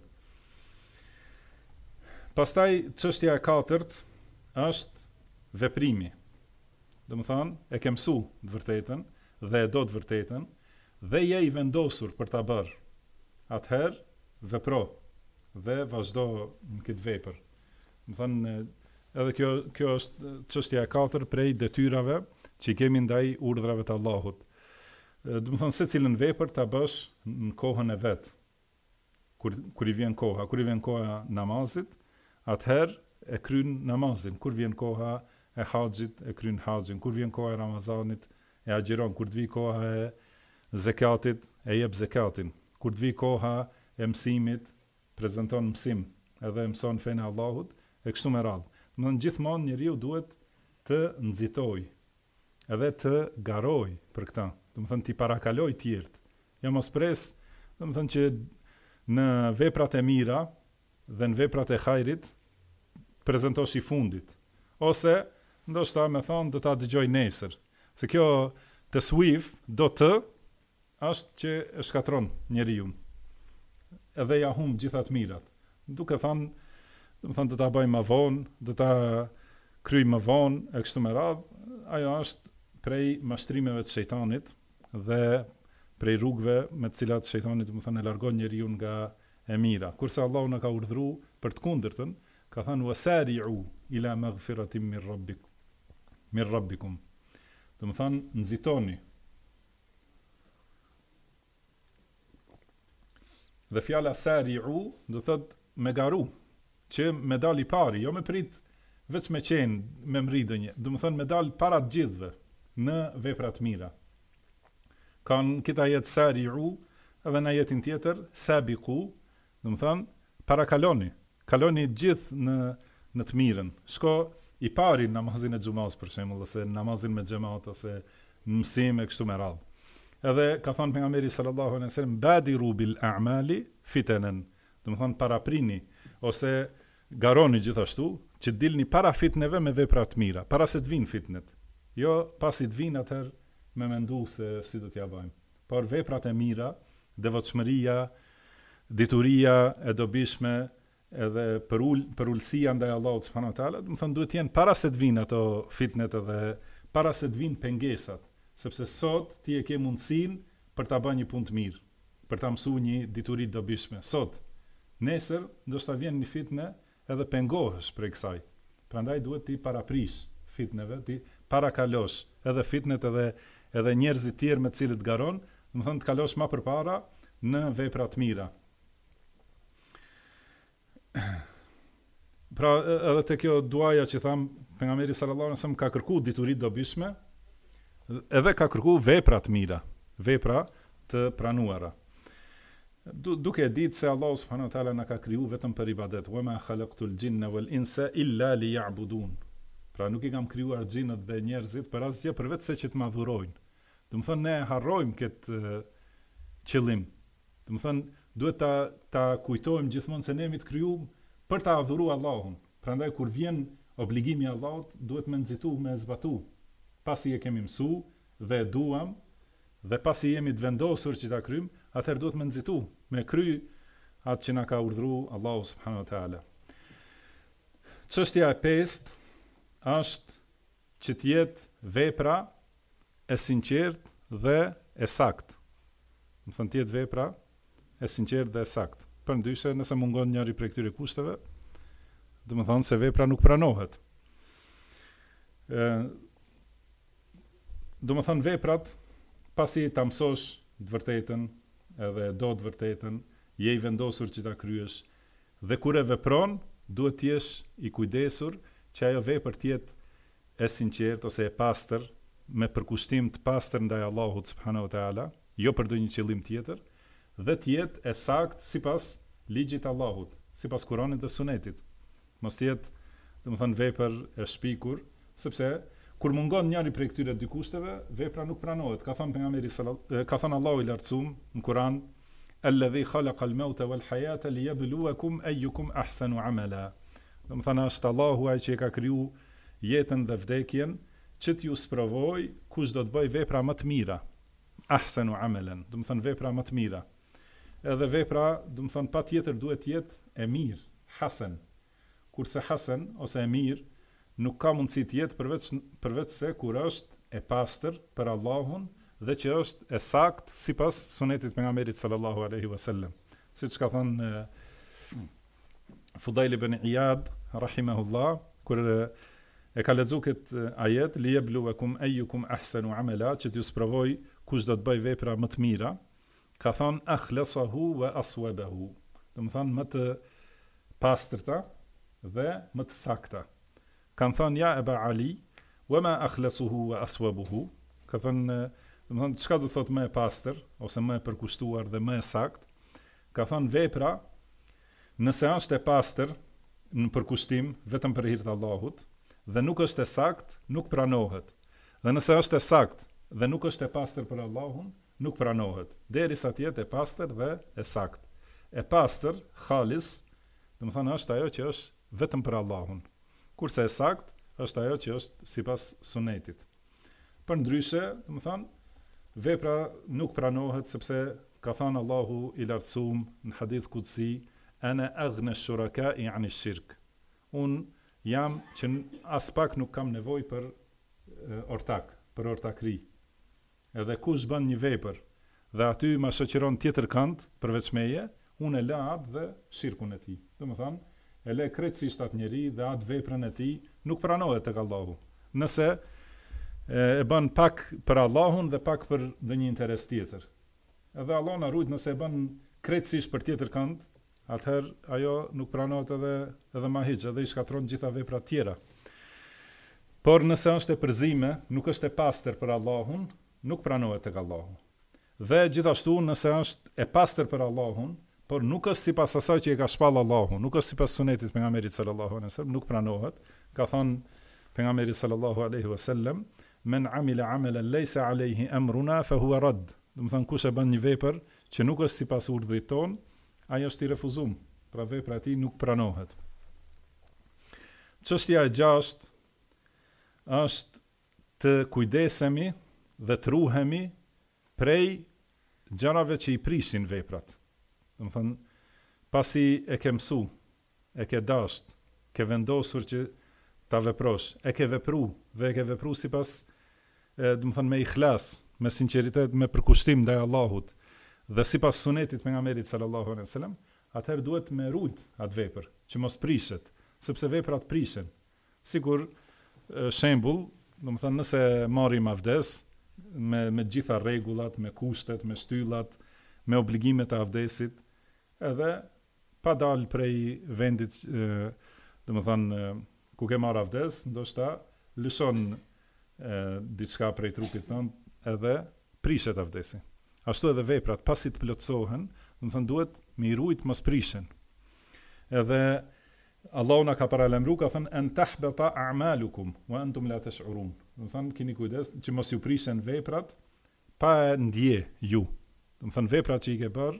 Pastaj çështja e katërt është veprimi. Do të thënë e ke mësu të vërtetën dhe e do të vërtetën dhe je i vendosur për ta bërë. Atëherë vepro dhe vazhdo në këtë vepër. Do të thënë edhe kjo është çështja e katërt prej detyrave që kemi ndaj urdhrave të Allahut. Do të thënë secilën vepër ta bësh në kohën e vet. Kur i vjen koha namazit, atëherë e kryen namazin. Kur vjen koha e haxhit, e kryen haxhin. Kur vjen koha e Ramazanit, e agjiron. Kur të vi koha e zakatit, e jep zakatin. Kur të vi koha e mësimit, prezanton mësim, edhe mëson fenë e Allahut, e kështu me radhë. Në gjithmonë njeriu duhet të nxitoj, edhe të garoj për këtë. Do të thënë ti parakaloj tjerët. Ja mos pres, do të thënë që në veprat e mira dhe në veprat e hajrit prezantosh i fundit. Ose ndoshta më thon do ta dëgjoj nesër. Se kjo taswif do të është që e shkatron njeriu. Edhe ja humb gjithat mirat. Duke thënë, do të thënë do ta bëj më vonë, do ta kryj më vonë e kështu me radhë, ajo është prej mashtrimeve të shejtanit dhe prej rrugëve me të cilat shejtani do të thënë e largon njeriu nga e mira. Kurse Allahu na ka urdhëruar për të kundërtën, ka thënë wasari'u ila maghfiratin min rabbikum. Do të thënë nxitoni. Dhe fjala sari'u do thotë me garu, që me dal i pari, jo me prit veç me qenë, me mridënje, do të thënë me dal para të gjithëve në vepra të mira. Kanë këta jetë sari'u, edhe në jetin tjetër sabiqu, do të thënë parakaloni, kaloni gjithë në të mirën. Shko i pari në namazin e xumaz për shembull, ose në namazin me xhamat, ose në mësim e kështu me radhë. Edhe ka thënë pejgamberi sallallahu alejhi wasallam badiru bil a'mali fitanan, do të thënë paraprini ose garoni gjithashtu që dilni para fitneve me vepra të mira, para se të vinë fitnet. Jo pasi të vinë atëherë me mendu se si do t'ja bëjmë. Por veprat e mira, devotshmëria, dituria e dobishme, edhe për ulësia ndaj Allahut subhanahu wa taala, do të thënë duhet jenë para se të vinë ato fitnet edhe para se të vinë pengesat, sepse sot ti e ke mundësinë për ta bërë një punë të mirë, për ta mësuar një dituri të dobishme. Sot, nesër ndoshta vjen një fitne edhe pengohesh prej kësaj. Prandaj duhet ti paraprish fitneve, ti parakalosh edhe fitnet edhe njerëzit tjerë me të cilët garon, do të thënë të kalosh më përpara në vepra të mira. Pra edhe te kjo duaja që tham pejgamberi sallallahu alajhi wasallam ka kërkuar dituri të dobishme, edhe ka kërkuar vepra të mira, vepra të pranuara. Duke e ditë se Allahu subhanahu wa taala na ka kriju vetëm për ibadet, wa ma khalaqtul jinna wal insa illa liya'budun. Pra nuk I kam krijuar xhinët dhe njerëzit për asgjë përveç se që të më adhurojnë. Do të thonë ne harrojmë këtë qëllim. Do të thonë duhet ta kujtojmë gjithmonë se ne jemi të krijuar për ta adhuruar Allahun. Prandaj kur vjen obligimi I Allahut, duhet me nxitu, me zbatu. Pasi e kemi mësu dhe e duam, dhe pasi jemi të vendosur që ta kryjmë, atëherë duhet me nxitu, me kry atë që na ka urdhëruar Allahu subhanahu wa taala. Çështja e pestë është që të jetë vepra e sinqertë dhe e saktë. Do të thënë të jetë vepra e sinqertë dhe e saktë. Përndryshe nëse mungon njëri prej këtyre kushteve, do të thonë se vepra nuk pranohet. Do të thonë veprat pasi ta mësosh të vërtetën, edhe do të vërtetën, je I vendosur që ta kryesh, dhe kur e vepron, duhet të jesh I kujdesur që ajo vepër të jetë e sinqertë ose e pastër, me përkushtim të pastër ndaj Allahut subhanahu wa taala, jo për ndonjë qëllim tjetër, dhe të jetë e saktë sipas ligjit të Allahut, sipas Kuranit dhe Sunetit. Mos të jetë, domethënë, vepër e shpikur, sepse kur mungon njëri prej këtyre dy kushteve, vepra nuk pranohet. Ka thënë pejgamberi ka thënë Allahu i lartësuar në Kur'an: "Alladhi khalaqa al-mauta wal hayata liyabluwakum ayyukum ahsanu amala." Domethënë, është Allahu ai që e ka kriju jetën dhe vdekjen, që t'ju sprovoj kush do të bëj vepra më të mira. Ahsanu amalan, domethënë vepra më të mira. Edhe vepra, domethënë, patjetër duhet të jetë e mirë, hasan. Kurse hasan ose e mirë nuk ka mundësi të jetë përveç se kur është e pastër për Allahun dhe që është e saktë sipas sunetit të pejgamberit sallallahu alaihi wasallam. Siç ka thënë Fudail ibn Iyad rahimahullah, kur e ka lexuar këtë ajet, li yabluwakum ayyukum ahsanu amala, që t'ju sprovoj kush do të bëj vepra më të mira, ka thënë akhlasahu wa aswabahu, domethënë më të pastërta dhe më të sakta. Kanë thënë ja Aba Ali, wa ma akhlasuhu wa aswabuhu, ka thënë, domethënë, çka do thotë më e pastër ose më e përkushtuar dhe më e saktë? Ka thënë vepra, nëse është e pastër në përkushtim vetëm për hir të Allahut dhe nuk është e saktë, nuk pranohet. Dhe nëse është e saktë dhe nuk është e pastër për Allahun, nuk pranohet, derisa të jetë e pastër dhe e saktë. E pastër, khalis, domethënë, është ajo që është vetëm për Allahun. Kurse e saktë është ajo që është sipas sunetit. Përndryshe, domethënë, vepra nuk pranohet sepse ka thënë Allahu i lartësuar në hadith kutsi: "Ana aghna ash-shuraka'i 'an ash-shirk." Un jam që as pak nuk kam nevojë për ortak, për ortakri. Edhe kush bën një vepër dhe aty ma shoqëron tjetër kënd përveç meje, unë e lë atë dhe shirkun e tij. Domethënë, e lë krejtësisht atë njeri dhe atë veprën e tij nuk pranohet tek Allahu. Nëse e bën pak për Allahun dhe pak për ndonjë interes tjetër. Edhe Allah na ruajt nëse e bën krejtësisht për tjetër kënd, atëherë ajo nuk pranohet edhe ma hiç, edhe i shkatron gjitha veprat tjera. Por nëse është e përzime, nuk është e pastër për Allahun, nuk pranohet tek Allahu. Dhe gjithashtu nëse është e pastër për Allahun, por nuk është sipas asaj që e ka shpall Allahu, nuk është sipas sunetit të pejgamberit sallallahu alaihi wasallam, nuk pranohet. Ka thënë pejgamberi sallallahu alaihi wasallam: "Men amila amalan laysa alayhi amruna fa huwa radd." Domethënë, kush e bën një vepër që nuk është sipas urdhrit ton, ai është i refuzuar. Pra vepra e tij nuk pranohet. Çështja e gjashtë është të kujdesemi dhe të ruhemi prej gjërave që i prishin veprat. Domethënë, pasi e ke mësu, e ke dasht, ke vendosur që ta veprosh, e ke vepru dhe e ke vepru sipas, domethënë, me ikhlas, me sinqeritet, me përkushtim ndaj Allahut dhe sipas sunetit pejgamberit sallallahu alaihi wasallam, atëherë duhet me rujt atë vepër, që mos prishet, sepse veprat prishen. Sigur shembull, domethënë, nëse marrim avdes me gjitha rregullat, me kushtet, me shtyllat, me obligimet e avdesit, edhe pa dal prej vendit, domethënë, ku ke marrë avdes, ndoshta lëshon diçka prej trupit tënd edhe prishet avdesi. Ashtu edhe veprat pasi të plotësohen, domethënë duhet me i rujt mos prishen. Edhe Allahu na ka paralajmëruar, ka thënë an tahbata a'malukum wa antum la tash'urun. Domethënë, keni kujdes që mos ju prishen veprat pa ndje ju. Domethënë, veprat që i ke bërë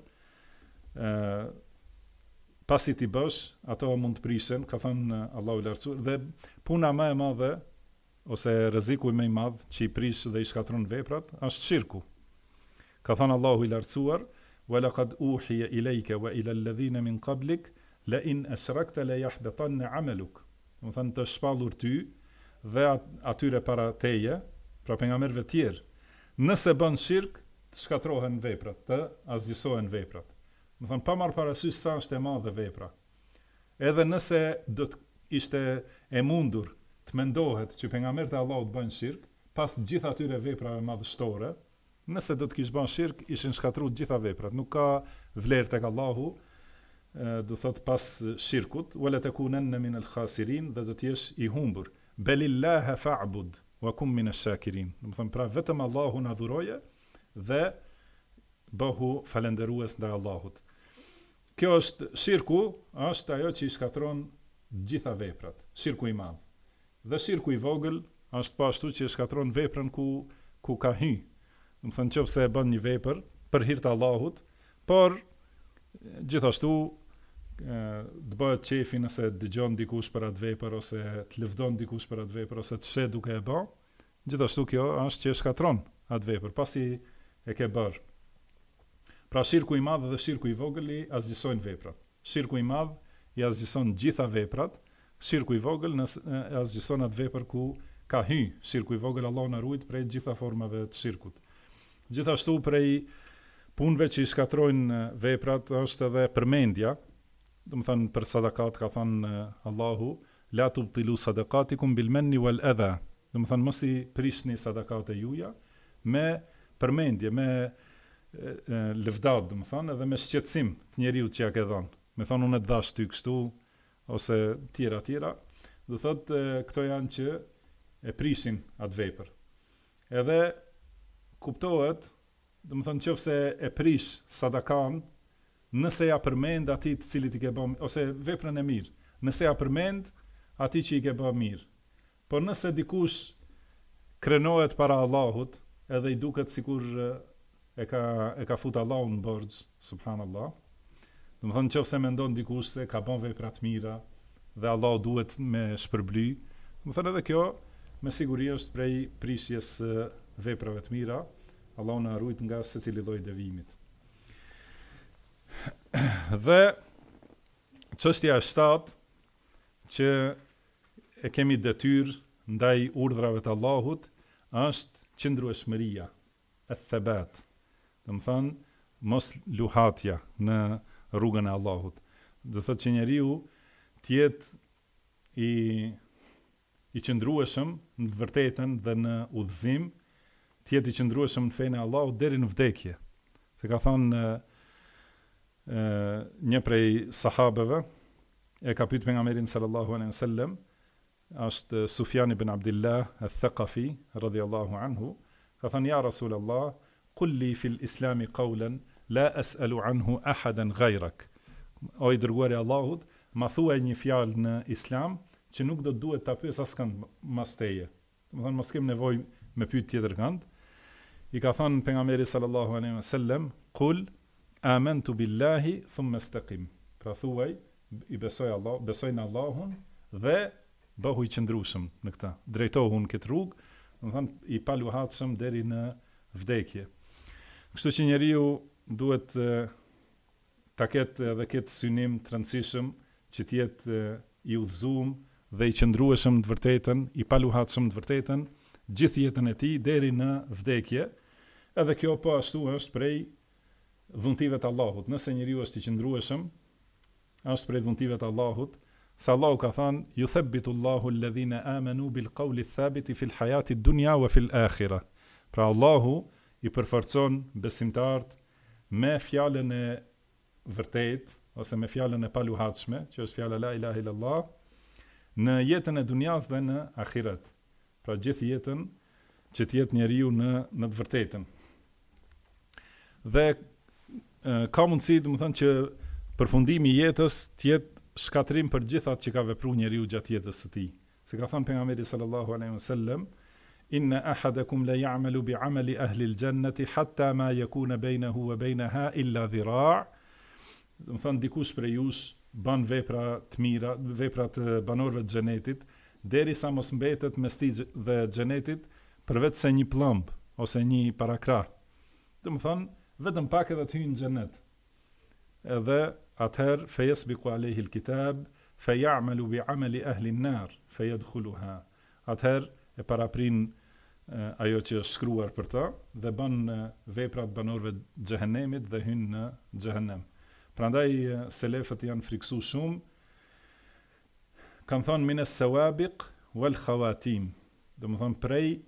pasi ti bësh, ato mund të prishen, ka thënë Allahu i lartësuar, dhe puna më e madhe ose rreziku më i madh që i prish dhe i shkatron veprat është shirku. Ka thënë Allahu i lartësuar: "Wa laqad uhiya ilayka wa ila alladhina min qablik la in ashrakta la yahbatanna 'amaluk." Domethënë, të shpallur ty dhe atyre para teje, pra pejgamberëve të tjerë, nëse bën shirk, të shkatrohen veprat, të asgjësohen veprat. Domethënë, pa marrë parasysh sa është e madhe vepra. Edhe nëse do të ishte e mundur të mendohet që pejgamberët e Allahut bëjnë shirk, pas gjithë atyre veprave madhështore, nëse do të kish bën shirk, ishin shkatruar gjitha veprat. Nuk ka vlerë tek Allahu, do thot pas shirkut, wala takunanna min al-khasirin, dhe do të jesh i humbur. Belillaha fa'bud wa kum min ash-shakirin. Do të thon, pra vetëm Allahun adhuroje dhe bëhu falendërues ndaj Allahut. Kjo është shirku, është ajo që i shkatron gjitha veprat, shirku i madh. Dhe shirku i vogël është po ashtu që i shkatron veprën ku ka hy. Do të thënë nëse e bën një vepër për hir të Allahut, por gjithashtu të bëhet qefi nëse dëgjon dikush për atë vepër ose të lëvdon dikush për atë vepër ose të shet duke e bë, gjithashtu kjo është që e shkatron atë vepër pasi e ke bërë. Pra shirku i madh dhe shirku i vogël i asgjësojnë veprat. Shirku i madh i asgjëson gjitha veprat, shirku i vogël e asgjëson atë vepër ku ka hy. Shirku i vogël Allahu na ruajt prej gjitha formave të shirkut. Gjithashtu prej punëve që i shkatrojnë veprat është edhe përmendja. Do të thënë për sadakat ka thënë Allahu la tubtilu sadaqatikum bil manni wal adha. Do të thënë mos i prishni sadakat e juaja me përmendje, me lëvdat, do të thënë, edhe me shqetësim të njeriu që ja ke dhënë. Me thonë unë e dash ty kështu ose tjera. Do thotë këto janë që e prishin atë vepër. Edhe kuptohet, do të thënë nëse e prish sadakan, nëse ja përmend atij të cilit i ke bën ose veprën e mirë, nëse ja përmend atij që i ke bën mirë. Por nëse dikush krenohet para Allahut, edhe i duket sikur e ka fut Allahun në borxh, subhanallahu. Do të thënë nëse mendon dikush se ka bën vepra të mira dhe Allahu duhet me shpërbly, do të thënë edhe kjo me siguri është prej prishjes veprave të mira. Allahu na ruajt nga secili lloj devijimit. Dhe çështja e 7 që e kemi detyrë ndaj urdhrave të Allahut është qëndrueshmëria, e-thabat. Do të thënë mos luhatja në rrugën e Allahut. Do thotë që njeriu të jetë i qëndrueshëm në të vërtetën dhe në udhëzim, të jetë i qëndrueshëm në fenë e Allahut deri në vdekje. Se ka thënë një prej sahabeve, e ka pyet pejgamberin sallallahu alaihi wasallam, është Sufjan ibn Abdullah al-Thaqafi radhiyallahu anhu, ka thënë ja Rasulullah, qul li fil islami qawlan la as'alu anhu ahadan ghayrak. O i dërguari i Allahut, ma thuaj një fjalë në islam që nuk do të duhet ta pyes askënd mas teje. Do të thënë mos kem nevojë me pyet tjetër kënd. I ka thënë pejgamberi sallallahu alaihi wasallam, qul amantu billahi thumma istaqim. Pra thuaj, i besoj në Allahun dhe bëhu i qëndrueshëm në këtë. Drejtohu në këtë rrugë, do të thënë i paluhatshëm deri në vdekje. Kështu që njeriu duhet ta ketë edhe këtë synim të rëndësishëm që të jetë i udhëzuar dhe i qëndrueshëm të vërtetën, i paluhatshëm të vërtetën, gjithë jetën e tij deri në vdekje. Edhe kjo po ashtu është prej dhuntive të Allahut. Nëse njeriu është i qëndrueshëm, është prej dhuntive të Allahut, sa Allahu ka thënë, yuthabbitu Allahu alladhina amanu bil qawli thabiti fil hayati dunya wa fil akhirah. Pra Allahu i përforcon besimtarët me fjalën e vërtet ose me fjalën e paluhatshme, që është fjala la ilaha illallah, në jetën e dunjas dhe në ahiret. Pra gjithë jetën që të jetë njeriu në të vërtetën. Dhe ka mundësi, do të thënë, që përfundimi i jetës të jetë shkatrim për gjithat që ka vepruar njeriu gjatë jetës së tij. Se ka thënë pejgamberi sallallahu alaihi wasallam, inna ahadakum la ya'malu bi'amali ahli al-jannati hatta ma yakuna bainahu wa bainaha illa dhira'. Do të thënë dikush prej jush bën vepra të mira, vepra të banorëve të xhenetit, derisa mos mbetet mes tij dhe xhenetit përveç se një plumb ose një parakrah. Do të thënë vetëm pak edhe të hyjë në xhenet. Edhe atëherë fejasbiqu alayhi al-kitab fayamalu bi'amali ahli an-nar fayadkhuluha. Atëherë e paraprin ajo që është shkruar për ta dhe bën veprat banorëve të xhehenemit dhe hyn në xhehenem. Prandaj selefët janë friksuar shumë. Kan thënë min as-sawabiq wal khawatim. Do të thonë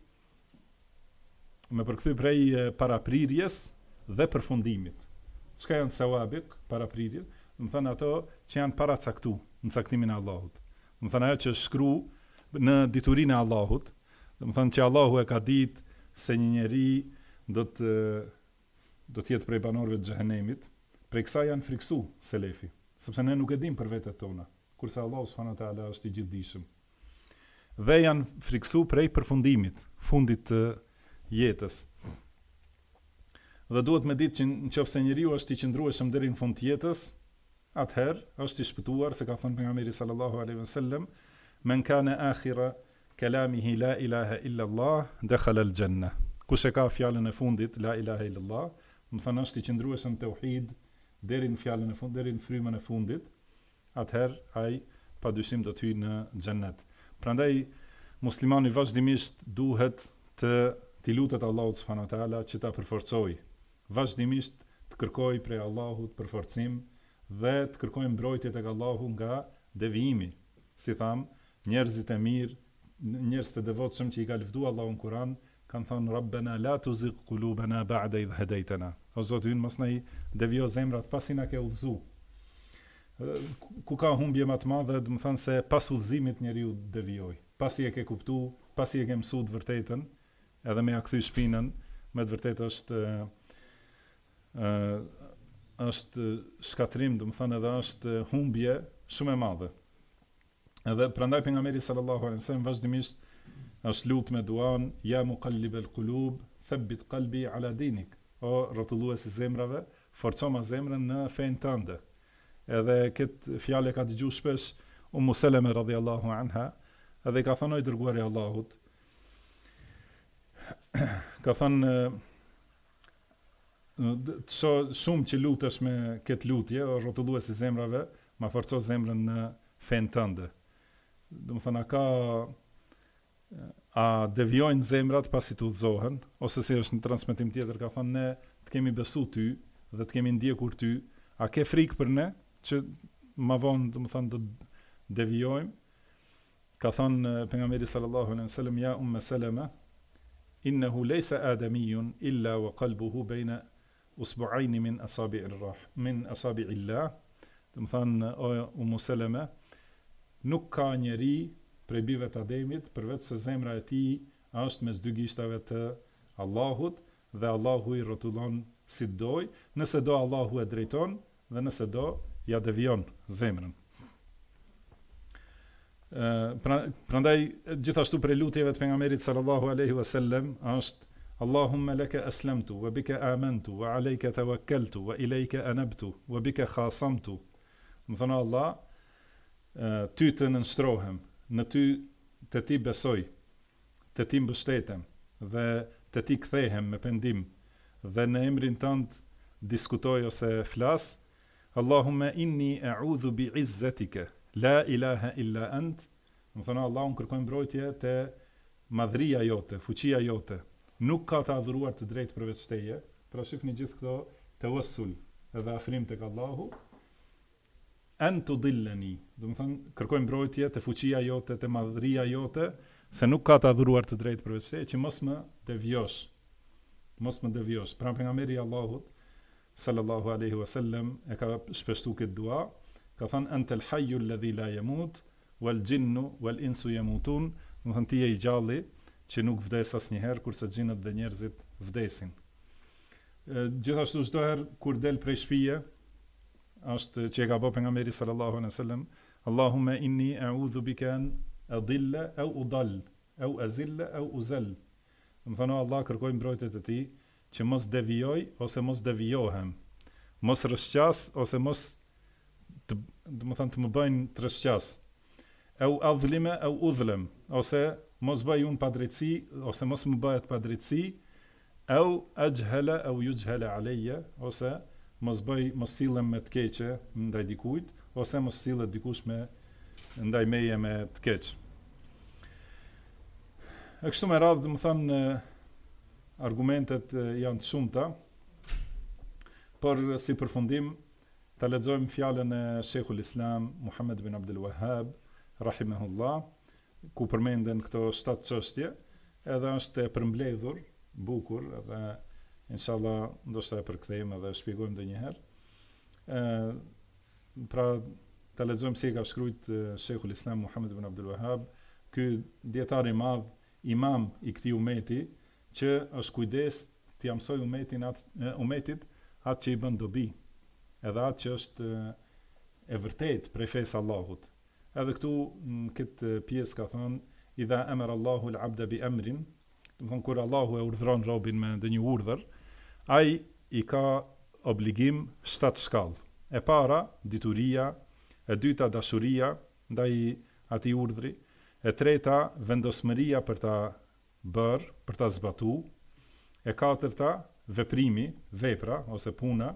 prej paraprirjes dhe përfundimit. Çka janë sawabiq, paraprirje? Do të thënë ato që janë paracaktuar në caktimin e Allahut. Do të thënë ajo që është shkruar në diturinë e Allahut. Do të thënë që Allahu e ka ditë se një njeri do të do të jetë prej banorëve të xhehenemit. Prej kësaj janë friksu selefi, sepse ne nuk e dim për vetet tona, kurse Allahu subhanahu wa taala është i gjithdijshëm. Dhe janë friksu prej përfundimit, fundit të jetës. Dhe duhet me ditë që nëse njeriu është i qëndrueshëm deri në fund të jetës, atëherë është i shpëtuar, se ka thënë pejgamberi sallallahu alaihi wasallam, "Men kana akhira kalamihi la ilaha illa Allah, dakhala al-janna." Kush e ka fjalën e fundit la ilaha illa Allah, do të thonë është i qëndrueshëm tauhid deri në fjalën e fundit, deri në frymën e fundit, atëherë ai padyshim do të hyjë në xhennet. Prandaj muslimani vazhdimisht duhet të lutet Allahut subhanahu wa taala që ta përforcojë, vazhdimisht të kërkojë prej Allahut përforcim dhe të kërkojë mbrojtje tek Allahu nga devijimi. Si tham, njerëzit e mirë, njerëz të devotshëm që i ka lëvduar Allahu në Kur'an, kanë thënë Rabbana la tuzigh qulubana ba'da idh hadaytana. O Zoti ynë, mos na i devijo zemrat pasi na ke udhëzuar. Ku ka humbje më të madhe, do të thonë se pas udhëzimit njeriu devijoj. Pasi e ke kuptuar, pasi e ke mësuar të vërtetën, edhe me ja kthy shpinën, me të vërtetë është shkatrim, do të thonë edhe është humbje shumë e madhe. Edhe prandaj pejgamberi sallallahu alaihi wasallam vazhdimisht është lutë me duan, ja muqallibal qulub, thabbit qalbi ala dinik. O rrotullues i zemrave, forco ma zemrën në fenë tënde. Edhe këtë fjalë ka dëgjuar shpesh Ummu Seleme radhiyallahu anha, edhe ka thënë i dërguari i Allahut. Ka thënë shumë që lutesh me këtë lutje, o rrotullues i zemrave, ma forco zemrën në fenë tënde. Do të thonë a devijojnë zemrat pasi të udhëzohen, ose si është në transmetim tjetër ka thënë ne të kemi besu ty dhe të kemi ndjekur ty, a ke frikë për ne që ma vonë do të thonë do devijojmë? Ka thënë pejgamberi sallallahu alaihi wasallam, ja Umm Salama, innahu laysa adamiyun illa wa qalbuhu bayna usbu'ayn min asabi'illah. Do të thonë o Umm Salama, nuk ka njeri prej bijve të Ademit, përveç se zemra e tij është mes dy gishtave të Allahut, dhe Allahu i rrotullon si doj, nëse do Allahu e drejton, dhe nëse do ja devijon zemrën. Prandaj gjithashtu prej lutjeve të pejgamberit sallallahu alaihi wasallam është Allahumma laka aslamtu wa bika amantu wa alayka tawakkaltu wa ilayka anabtu wa bika khasamtu. Më thonë Allah, ty të nënshtrohem, në ty të ti besoj, të ti mbështetem dhe të ti kthehem me pendim dhe në emrin tënd diskutoj ose flas. Allahumma inni a'udhu bi izzatika la ilaha illa ant. Më thonë Allah, unë kërkoj mbrojtje te madhria jote, fuqia jote, nuk ka të adhuruar të drejtë përveç teje. Pra shifni gjithë këto tawassul edhe afrim tek Allahu. Antu dillani, do të thonë kërkoj mbrojtje te fuqia jote, te madhria jote, se nuk ka të adhuruar të drejtë përveç teje, që mos më devijosh. Mos më devijosh. Pra pejgamberi i Allahut sallallahu alaihi wasallam e ka shpeshtuar këtë dua, ka thënë antal hayyu alladhi la yamut wal jinnu wal insu yamutun, do të thonë ti je i gjalli që nuk vdes asnjëherë, kurse xhinët dhe njerëzit vdesin. Gjithashtu çdo herë kur del prej shtëpie, është që e ka bërë pejgamberi sallallahu alaihi wasallam, Allahumma inni a'udhu bika an adilla aw udall aw azilla aw uzal. Do thonë Allah, kërkoj mbrojtje te ti që mos devijoj ose mos devijohem, mos rrëshqas ose mos do të thonë të më bëjnë të rrëshqas. Au adhlime au udhlem, ose mos bëj unë padrejtësi ose mos më bëhet padrejtësi, au ajhala au yujhala alayya, ose mos sillem me të keqe ndaj dikujt, ose mos sillet dikush ndaj meje me të keq. E kështu me radhë, më thënë, argumentet janë të shumta, por si përfundim ta lexojmë fjalën e Sheikhul Islam Muhammad bin Abdul Wahhab rahimahullah, ku përmenden këto 7 çështje, edhe është e përmbledhur, bukur, edhe inshallah ndoshta e përkthejmë edhe shpjegojmë ndonjëherë. Pra ta lexojmë si ka shkruajt Sheikhul Islam Muhammad bin Abdul Wahhab, ky dietar i madh, imam i këtij umeti, që është kujdes t'ia mësoj umetit atë që i bën dobi, edhe atë që është e vërtet prej fesë Allahut. Edhe këtu në këtë pjesë ka thënë idha amara Allahu al-abda bi amrin, do të thonë kur Allahu e urdhëron robin me ndonjë urdhër, ai i ka obligim 7 shkallë. E para, dituria, e dyta, dashuria ndaj atij urdhri, e treta, vendosmëria për ta bërë, për ta zbatu, e katërta, veprimi, vepra ose puna,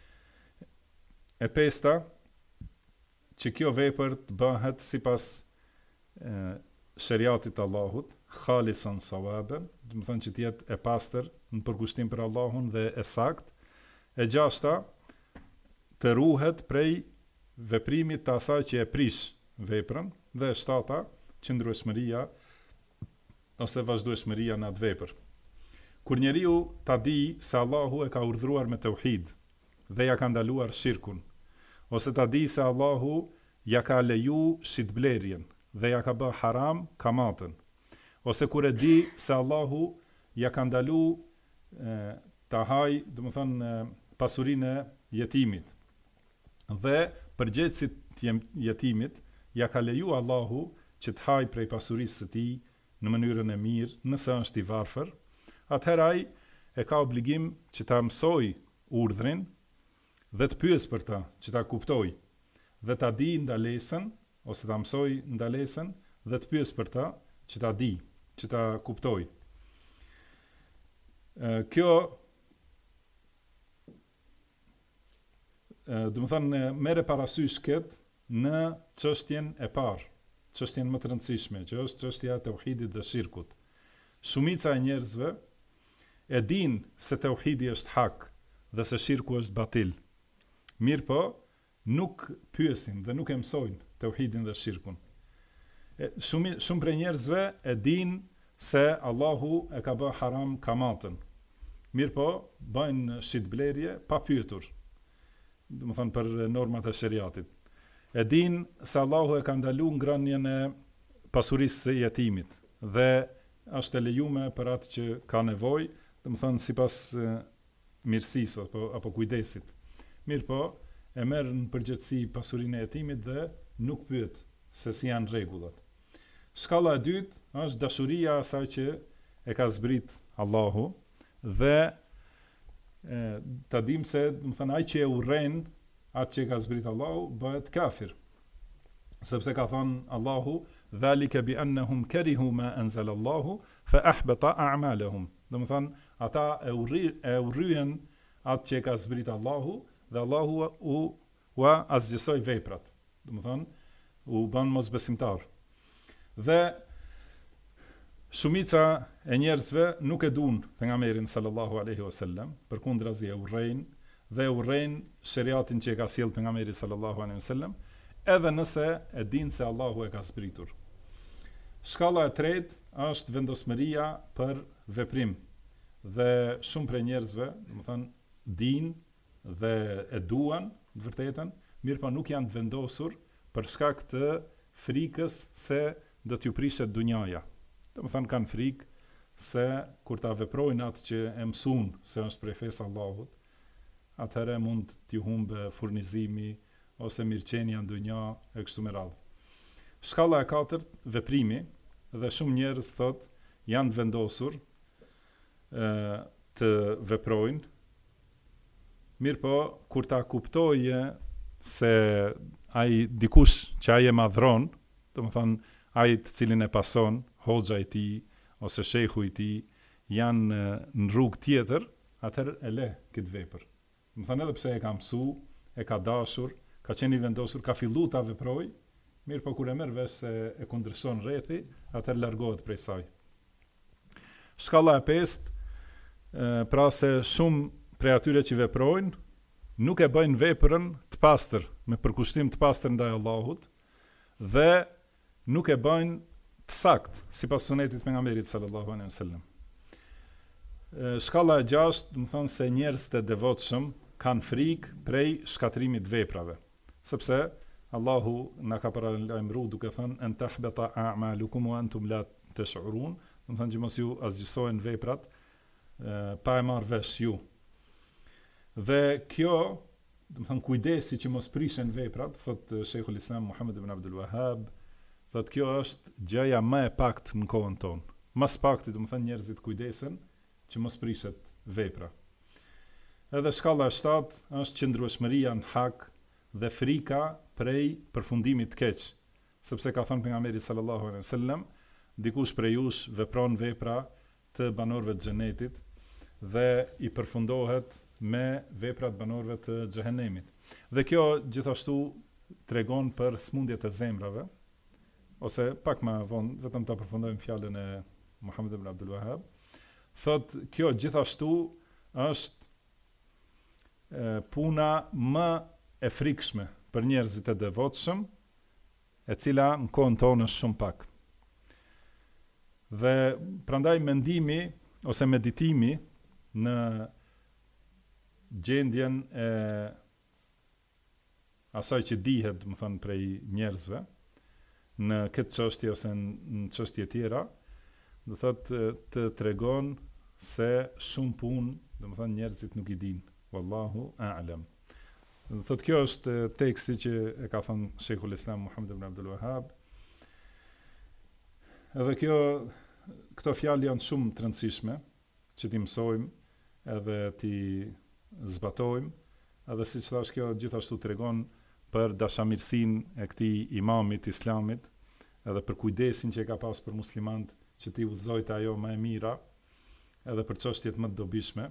e pesta, që kjo vepër të bëhet sipas shariatit Allahut, khalisan sawaban, do të thonë që të jetë e pastër në përkushtim për Allahun dhe e sakt. E gjashta, të ruhet prej veprimit të asaj që e prish veprën, dhe e shtata, qëndrueshmëria ose vazhdueshmëria në atë vepër. Kur njeriu ta di se Allahu e ka urdhëruar me tauhid dhe ja ka ndaluar shirkun, ose ta di se Allahu ja ka leju shitblerjen dhe ja ka bë haram kamatën, ose kur e di se Allahu ja ka ndalu ta haj, do të thonë pasurinë e jetimit, dhe përgjegjësit të jetimit ja ka leju Allahu që të haj prej pasurisë së tij në mënyrën e mirë, nëse është i varfër, atëherë ai e ka obligim që ta mësoj urdhrin dhe të pyes për ta, që ta kuptoj, dhe ta di ndalesën, ose ta mësoj ndalesën dhe të pyes për ta, që ta di, që ta kuptoj. Kjo do të thonë merre parasysh këtë në çështjen e parë, çështjen më të rëndësishme, që është çështja e tauhidit dhe shirkut. Shumica e njerëzve e din se tauhidi është hak dhe se shirku është batil. Mirë po, nuk pyesin dhe nuk e mësojnë tauhidin dhe shirkun. Shumë prej njerëzve e din se Allahu e ka bë haram kamatën. Mirë po, bëjnë shitblerje pa pyetur, do të thonë për normat e shariatit. E din se Allahu e ka ndalu ngrënien e pasurisë së jetimit dhe është e lejuar për atë që ka nevojë, do të thonë sipas mirësisë apo kujdesit. Mirë po, e merr në përgjithësi pasurinë e jetimit dhe nuk pyet se si janë rregullat. Shkalla e dytë është dashuria asaj që e ka zbrit Allahu dhe ta dim se, do të thonë, ai që e urren atë që ka zbrit Allahu bëhet kafir. Sepse ka thënë Allahu, dhalika bi annahum karihu ma anzala Allahu fa ahbata a'malahum. Do të thonë, ata e urryen atë që ka zbrit Allahu dhe Allahu u azgjësoi veprat. Do të thonë, u bën mosbesimtar. Dhe shumica e njerëzve nuk e duan pejgamberin sallallahu alaihi wasallam, përkundrazi e urrejnë dhe urrejnë shariatin që e ka sjellë pejgamberi sallallahu alaihi wasallam, edhe nëse e dinë se Allahu e ka zbritur. Shkalla e tretë është vendosmëria për veprim. Dhe shumë prej njerëzve, do të thonë, dinë dhe e duan të vërtetën, mirë po nuk janë të vendosur për shkak të frikës se do t'ju prishet dunjaja. Do të thonë, kanë frikë se kur ta veprojnë atë që e mësuan se është prej fesë Allahut, atëherë mund t'ju humbe furnizimi ose mirëqenia në dunja e kështu me radhë. Shkalla e katërt, veprimi, dhe shumë njerëz thotë janë vendosur të veprojnë, mirë po, kur ta kuptojë se ai dikush që ai e madhron, do të thonë ai të cilin e pason, hoxha i tij ose shejhu i tij, janë në rrugë tjetër, atëherë e le këtë vepër. Do të thonë edhe pse e ka mësu, e ka dashur, ka qenë i vendosur, ka fillu ta veproj, mirë po kur e merr vesh se e kundërshton rrethi, atëherë largohet prej saj. Shkalla e pestë, pra se shumë prej atyre që veprojnë, nuk e bëjnë veprën të pastër, me përkushtim të pastër ndaj Allahut, dhe nuk e bëjnë të sakt, sipas sunetit pejgamberit sallallahu alaihi wasallam. Shkalla e gjashtë, do të thonë se njerëz të devotshëm kanë frikë prej shkatrimit veprave, sepse Allahu na ka paralajmëruar duke thënë an tahbata a'malukum wa antum la tash'urun, do të thonë që mos ju azgjësojnë veprat pa e marrë vesh ju. Dhe kjo, do të thënë kujdesi që mos prishen veprat, thot Sheikhul Islam Muhammed ibn Abdul Wahhab, thot kjo është gjëja më e paktë në kohën tonë. Mas pakti, do të thënë njerëzit kujdesen që mos prishet vepra. Edhe shkalla e 7 është qëndrueshmëria në hak dhe frika prej përfundimit të keq, sepse ka thënë pejgamberi sallallahu alaihi wasallam, dikush prej jush vepron vepra të banorëve të xhenetit dhe i përfundohet me veprat banorëve të xhehenemit. Dhe kjo gjithashtu tregon për smundjet e zemrave, ose pak më vonë vetëm ta përfundojmë fjalën e Muhammed ibn Abdul Wahhab. Thot kjo gjithashtu është puna më e frikshme për njerëzit e devotshëm, e cila në kohën tonë është shumë pak. Dhe prandaj mendimi ose meditimi në gjendjen e asaj që dihet, më thënë, prej njerëzve në këtë çështje ose në çështje tjera, do thotë të tregon se shumë punë, do të thënë, njerëzit nuk i dinë. Wallahu a'lam. Do thotë kjo është teksti që e ka thënë Sheikhul Islam Muhammed ibn Abdul Wahhab. Edhe këto fjalë janë shumë të rëndësishme që t'i mësojmë edhe t'i zbatojmë, edhe siç thash, kjo gjithashtu tregon për dashamirësinë e këtij imamit islamit, edhe për kujdesin që e ka pas për muslimanët, që t'i udhëzojtë ajo më e mira, edhe për çështjet më të dobishme.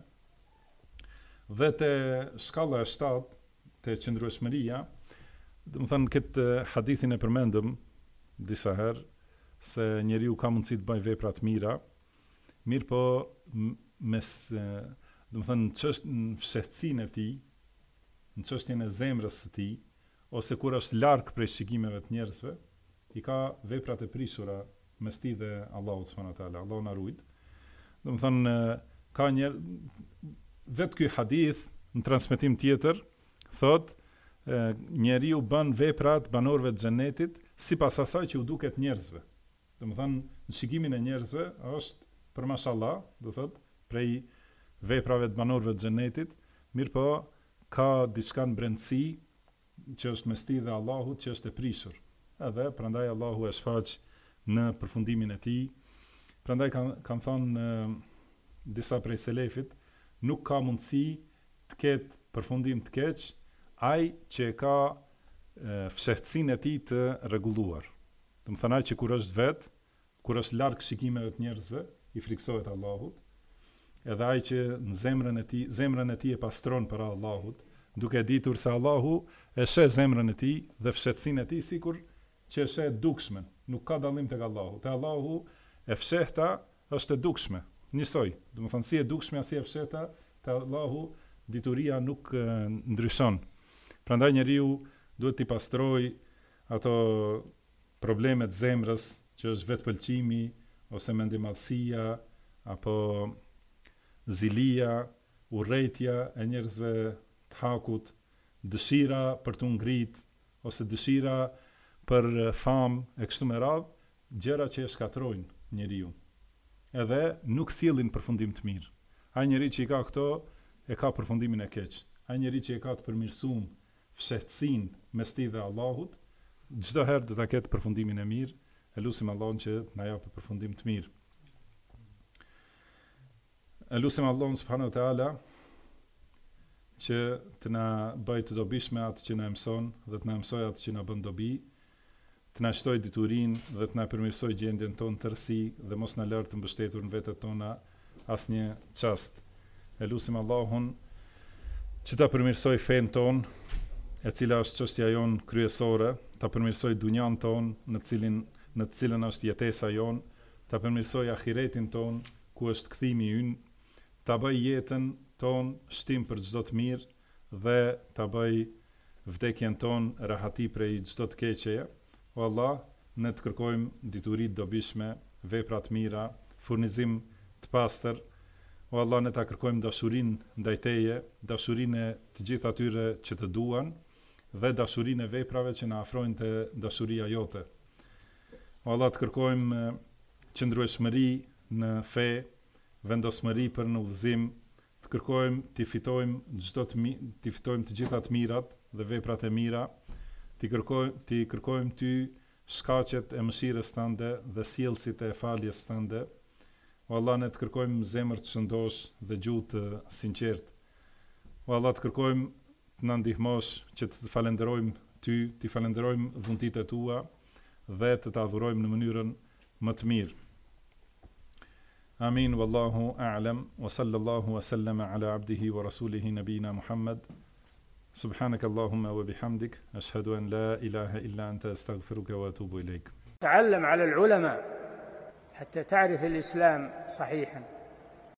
Dhe te shkalla e 7, te qëndrueshmëria, do të thënë këtë hadithin e përmendëm disa herë, se njeriu ka mundësi të bëjë vepra të mira, mirë po mes, do të thënë, në fshehtësinë e tij, në çështjen e zemrës së tij, ose kur është larg prej shikimeve të njerëzve, i ka veprat e prishura mes tij dhe Allahut subhanahu wa taala. Allahu na ruaj. Do të thënë, ka vetë ky hadith në transmetim tjetër thot njeriu bën veprat banorëve të xhenetit sipas asaj që u duket njerëzve. Do të thënë, në shikimin e njerëzve është për mashallah, do thot, prej veprave të banorëve të xhenetit, mirë po ka diçka në brendësi që është mes tij dhe Allahut që është e prishur. Edhe prandaj Allahu e shfaq në përfundimin e tij. Prandaj kanë thënë disa prej selefit, nuk ka mundësi të ketë përfundim të keq ai që ka fshehtësinë e tij të rregulluar. Do të thënë, ai që kur është vet, kur është larg shikimeve të njerëzve, i friksohet Allahut, edhe ai që në zemrën e tij e pastron për Allahut, duke ditur se Allahu e sheh zemrën e tij dhe fshehtësinë e tij sikur që e sheh dukshmen. Nuk ka dallim tek Allahu. Te Allahu e fshehta është e dukshme. Njësoj, do të thënë, si e dukshme si e fshehta, te Allahu dituria nuk ndryshon. Prandaj njeriu duhet t'i pastroj ato problemet zemrës, që është vetpëlqimi ose mendimadhësia apo zilia, urrejtja e njerëzve të hakut, dëshira për t'u ngrit ose dëshira për famë e kështu me radhë, gjëra që e shkatrojnë njeriu. Edhe nuk sjellin përfundim të mirë. Ai njeri që i ka këto e ka përfundimin e keq. Ai njeri që e ka të përmirësuar fshehtësinë mes tij dhe Allahut, çdo herë do ta ketë përfundimin e mirë. E lutim Allahun që na japë përfundim të mirë. E lutim Allahun subhanahu wa taala që të na bëjë të dobishme atë që na mëson dhe të na mësoj atë që na bën dobi, të na shtoj diturinë dhe të na përmirësoj gjendjen tonë tërësi dhe mos na lërë të mbështetur në vetët tona asnjë çast. E lutim Allahun që ta përmirësoj fenë tonë, e cila është çështja jonë kryesore, ta përmirësoj dunjan tonë në të cilën është jetesa jonë, ta përmirësoj ahiretin tonë, ku është kthimi ynë, ta bëj jetën tonë shtim për çdo të mirë dhe ta bëj vdekjen tonë rahati prej çdo të keqeje. O Allah, ne të kërkojmë dituri të dobishme, vepra të mira, furnizim të pastër. O Allah, ne ta kërkojmë dashurinë ndaj Teje, dashurinë e të gjithë atyre që të duan dhe dashurinë e veprave që na afrojnë te dashuria jote. O Allah, të kërkojmë qëndrueshmëri në fe vendosmëri për në udhëzim, të kërkojmë të fitojmë të gjitha të mirat dhe veprat e mira, të kërkojmë ty shkaqet e mëshirës tënde dhe sjellësit e faljes tënde. O Allah, ne të kërkojmë zemër të shëndosh dhe gjuhë të sinqert. O Allah, të kërkojmë të na ndihmosh që të falenderojmë ty, të falenderojmë dhuntitë tua dhe të adhurojmë në mënyrën më të mirë. Amin, wallahu a'lam, wa sallallahu wa sallama ala abdihi wa rasulihi nabina Muhammad. Subhanaka Allahumma wa bihamdik, ashhadu an la ilaha illa anta astaghfiruka wa atubu ilayk. تعلم على العلماء حتى تعرف الإسلام صحيحا.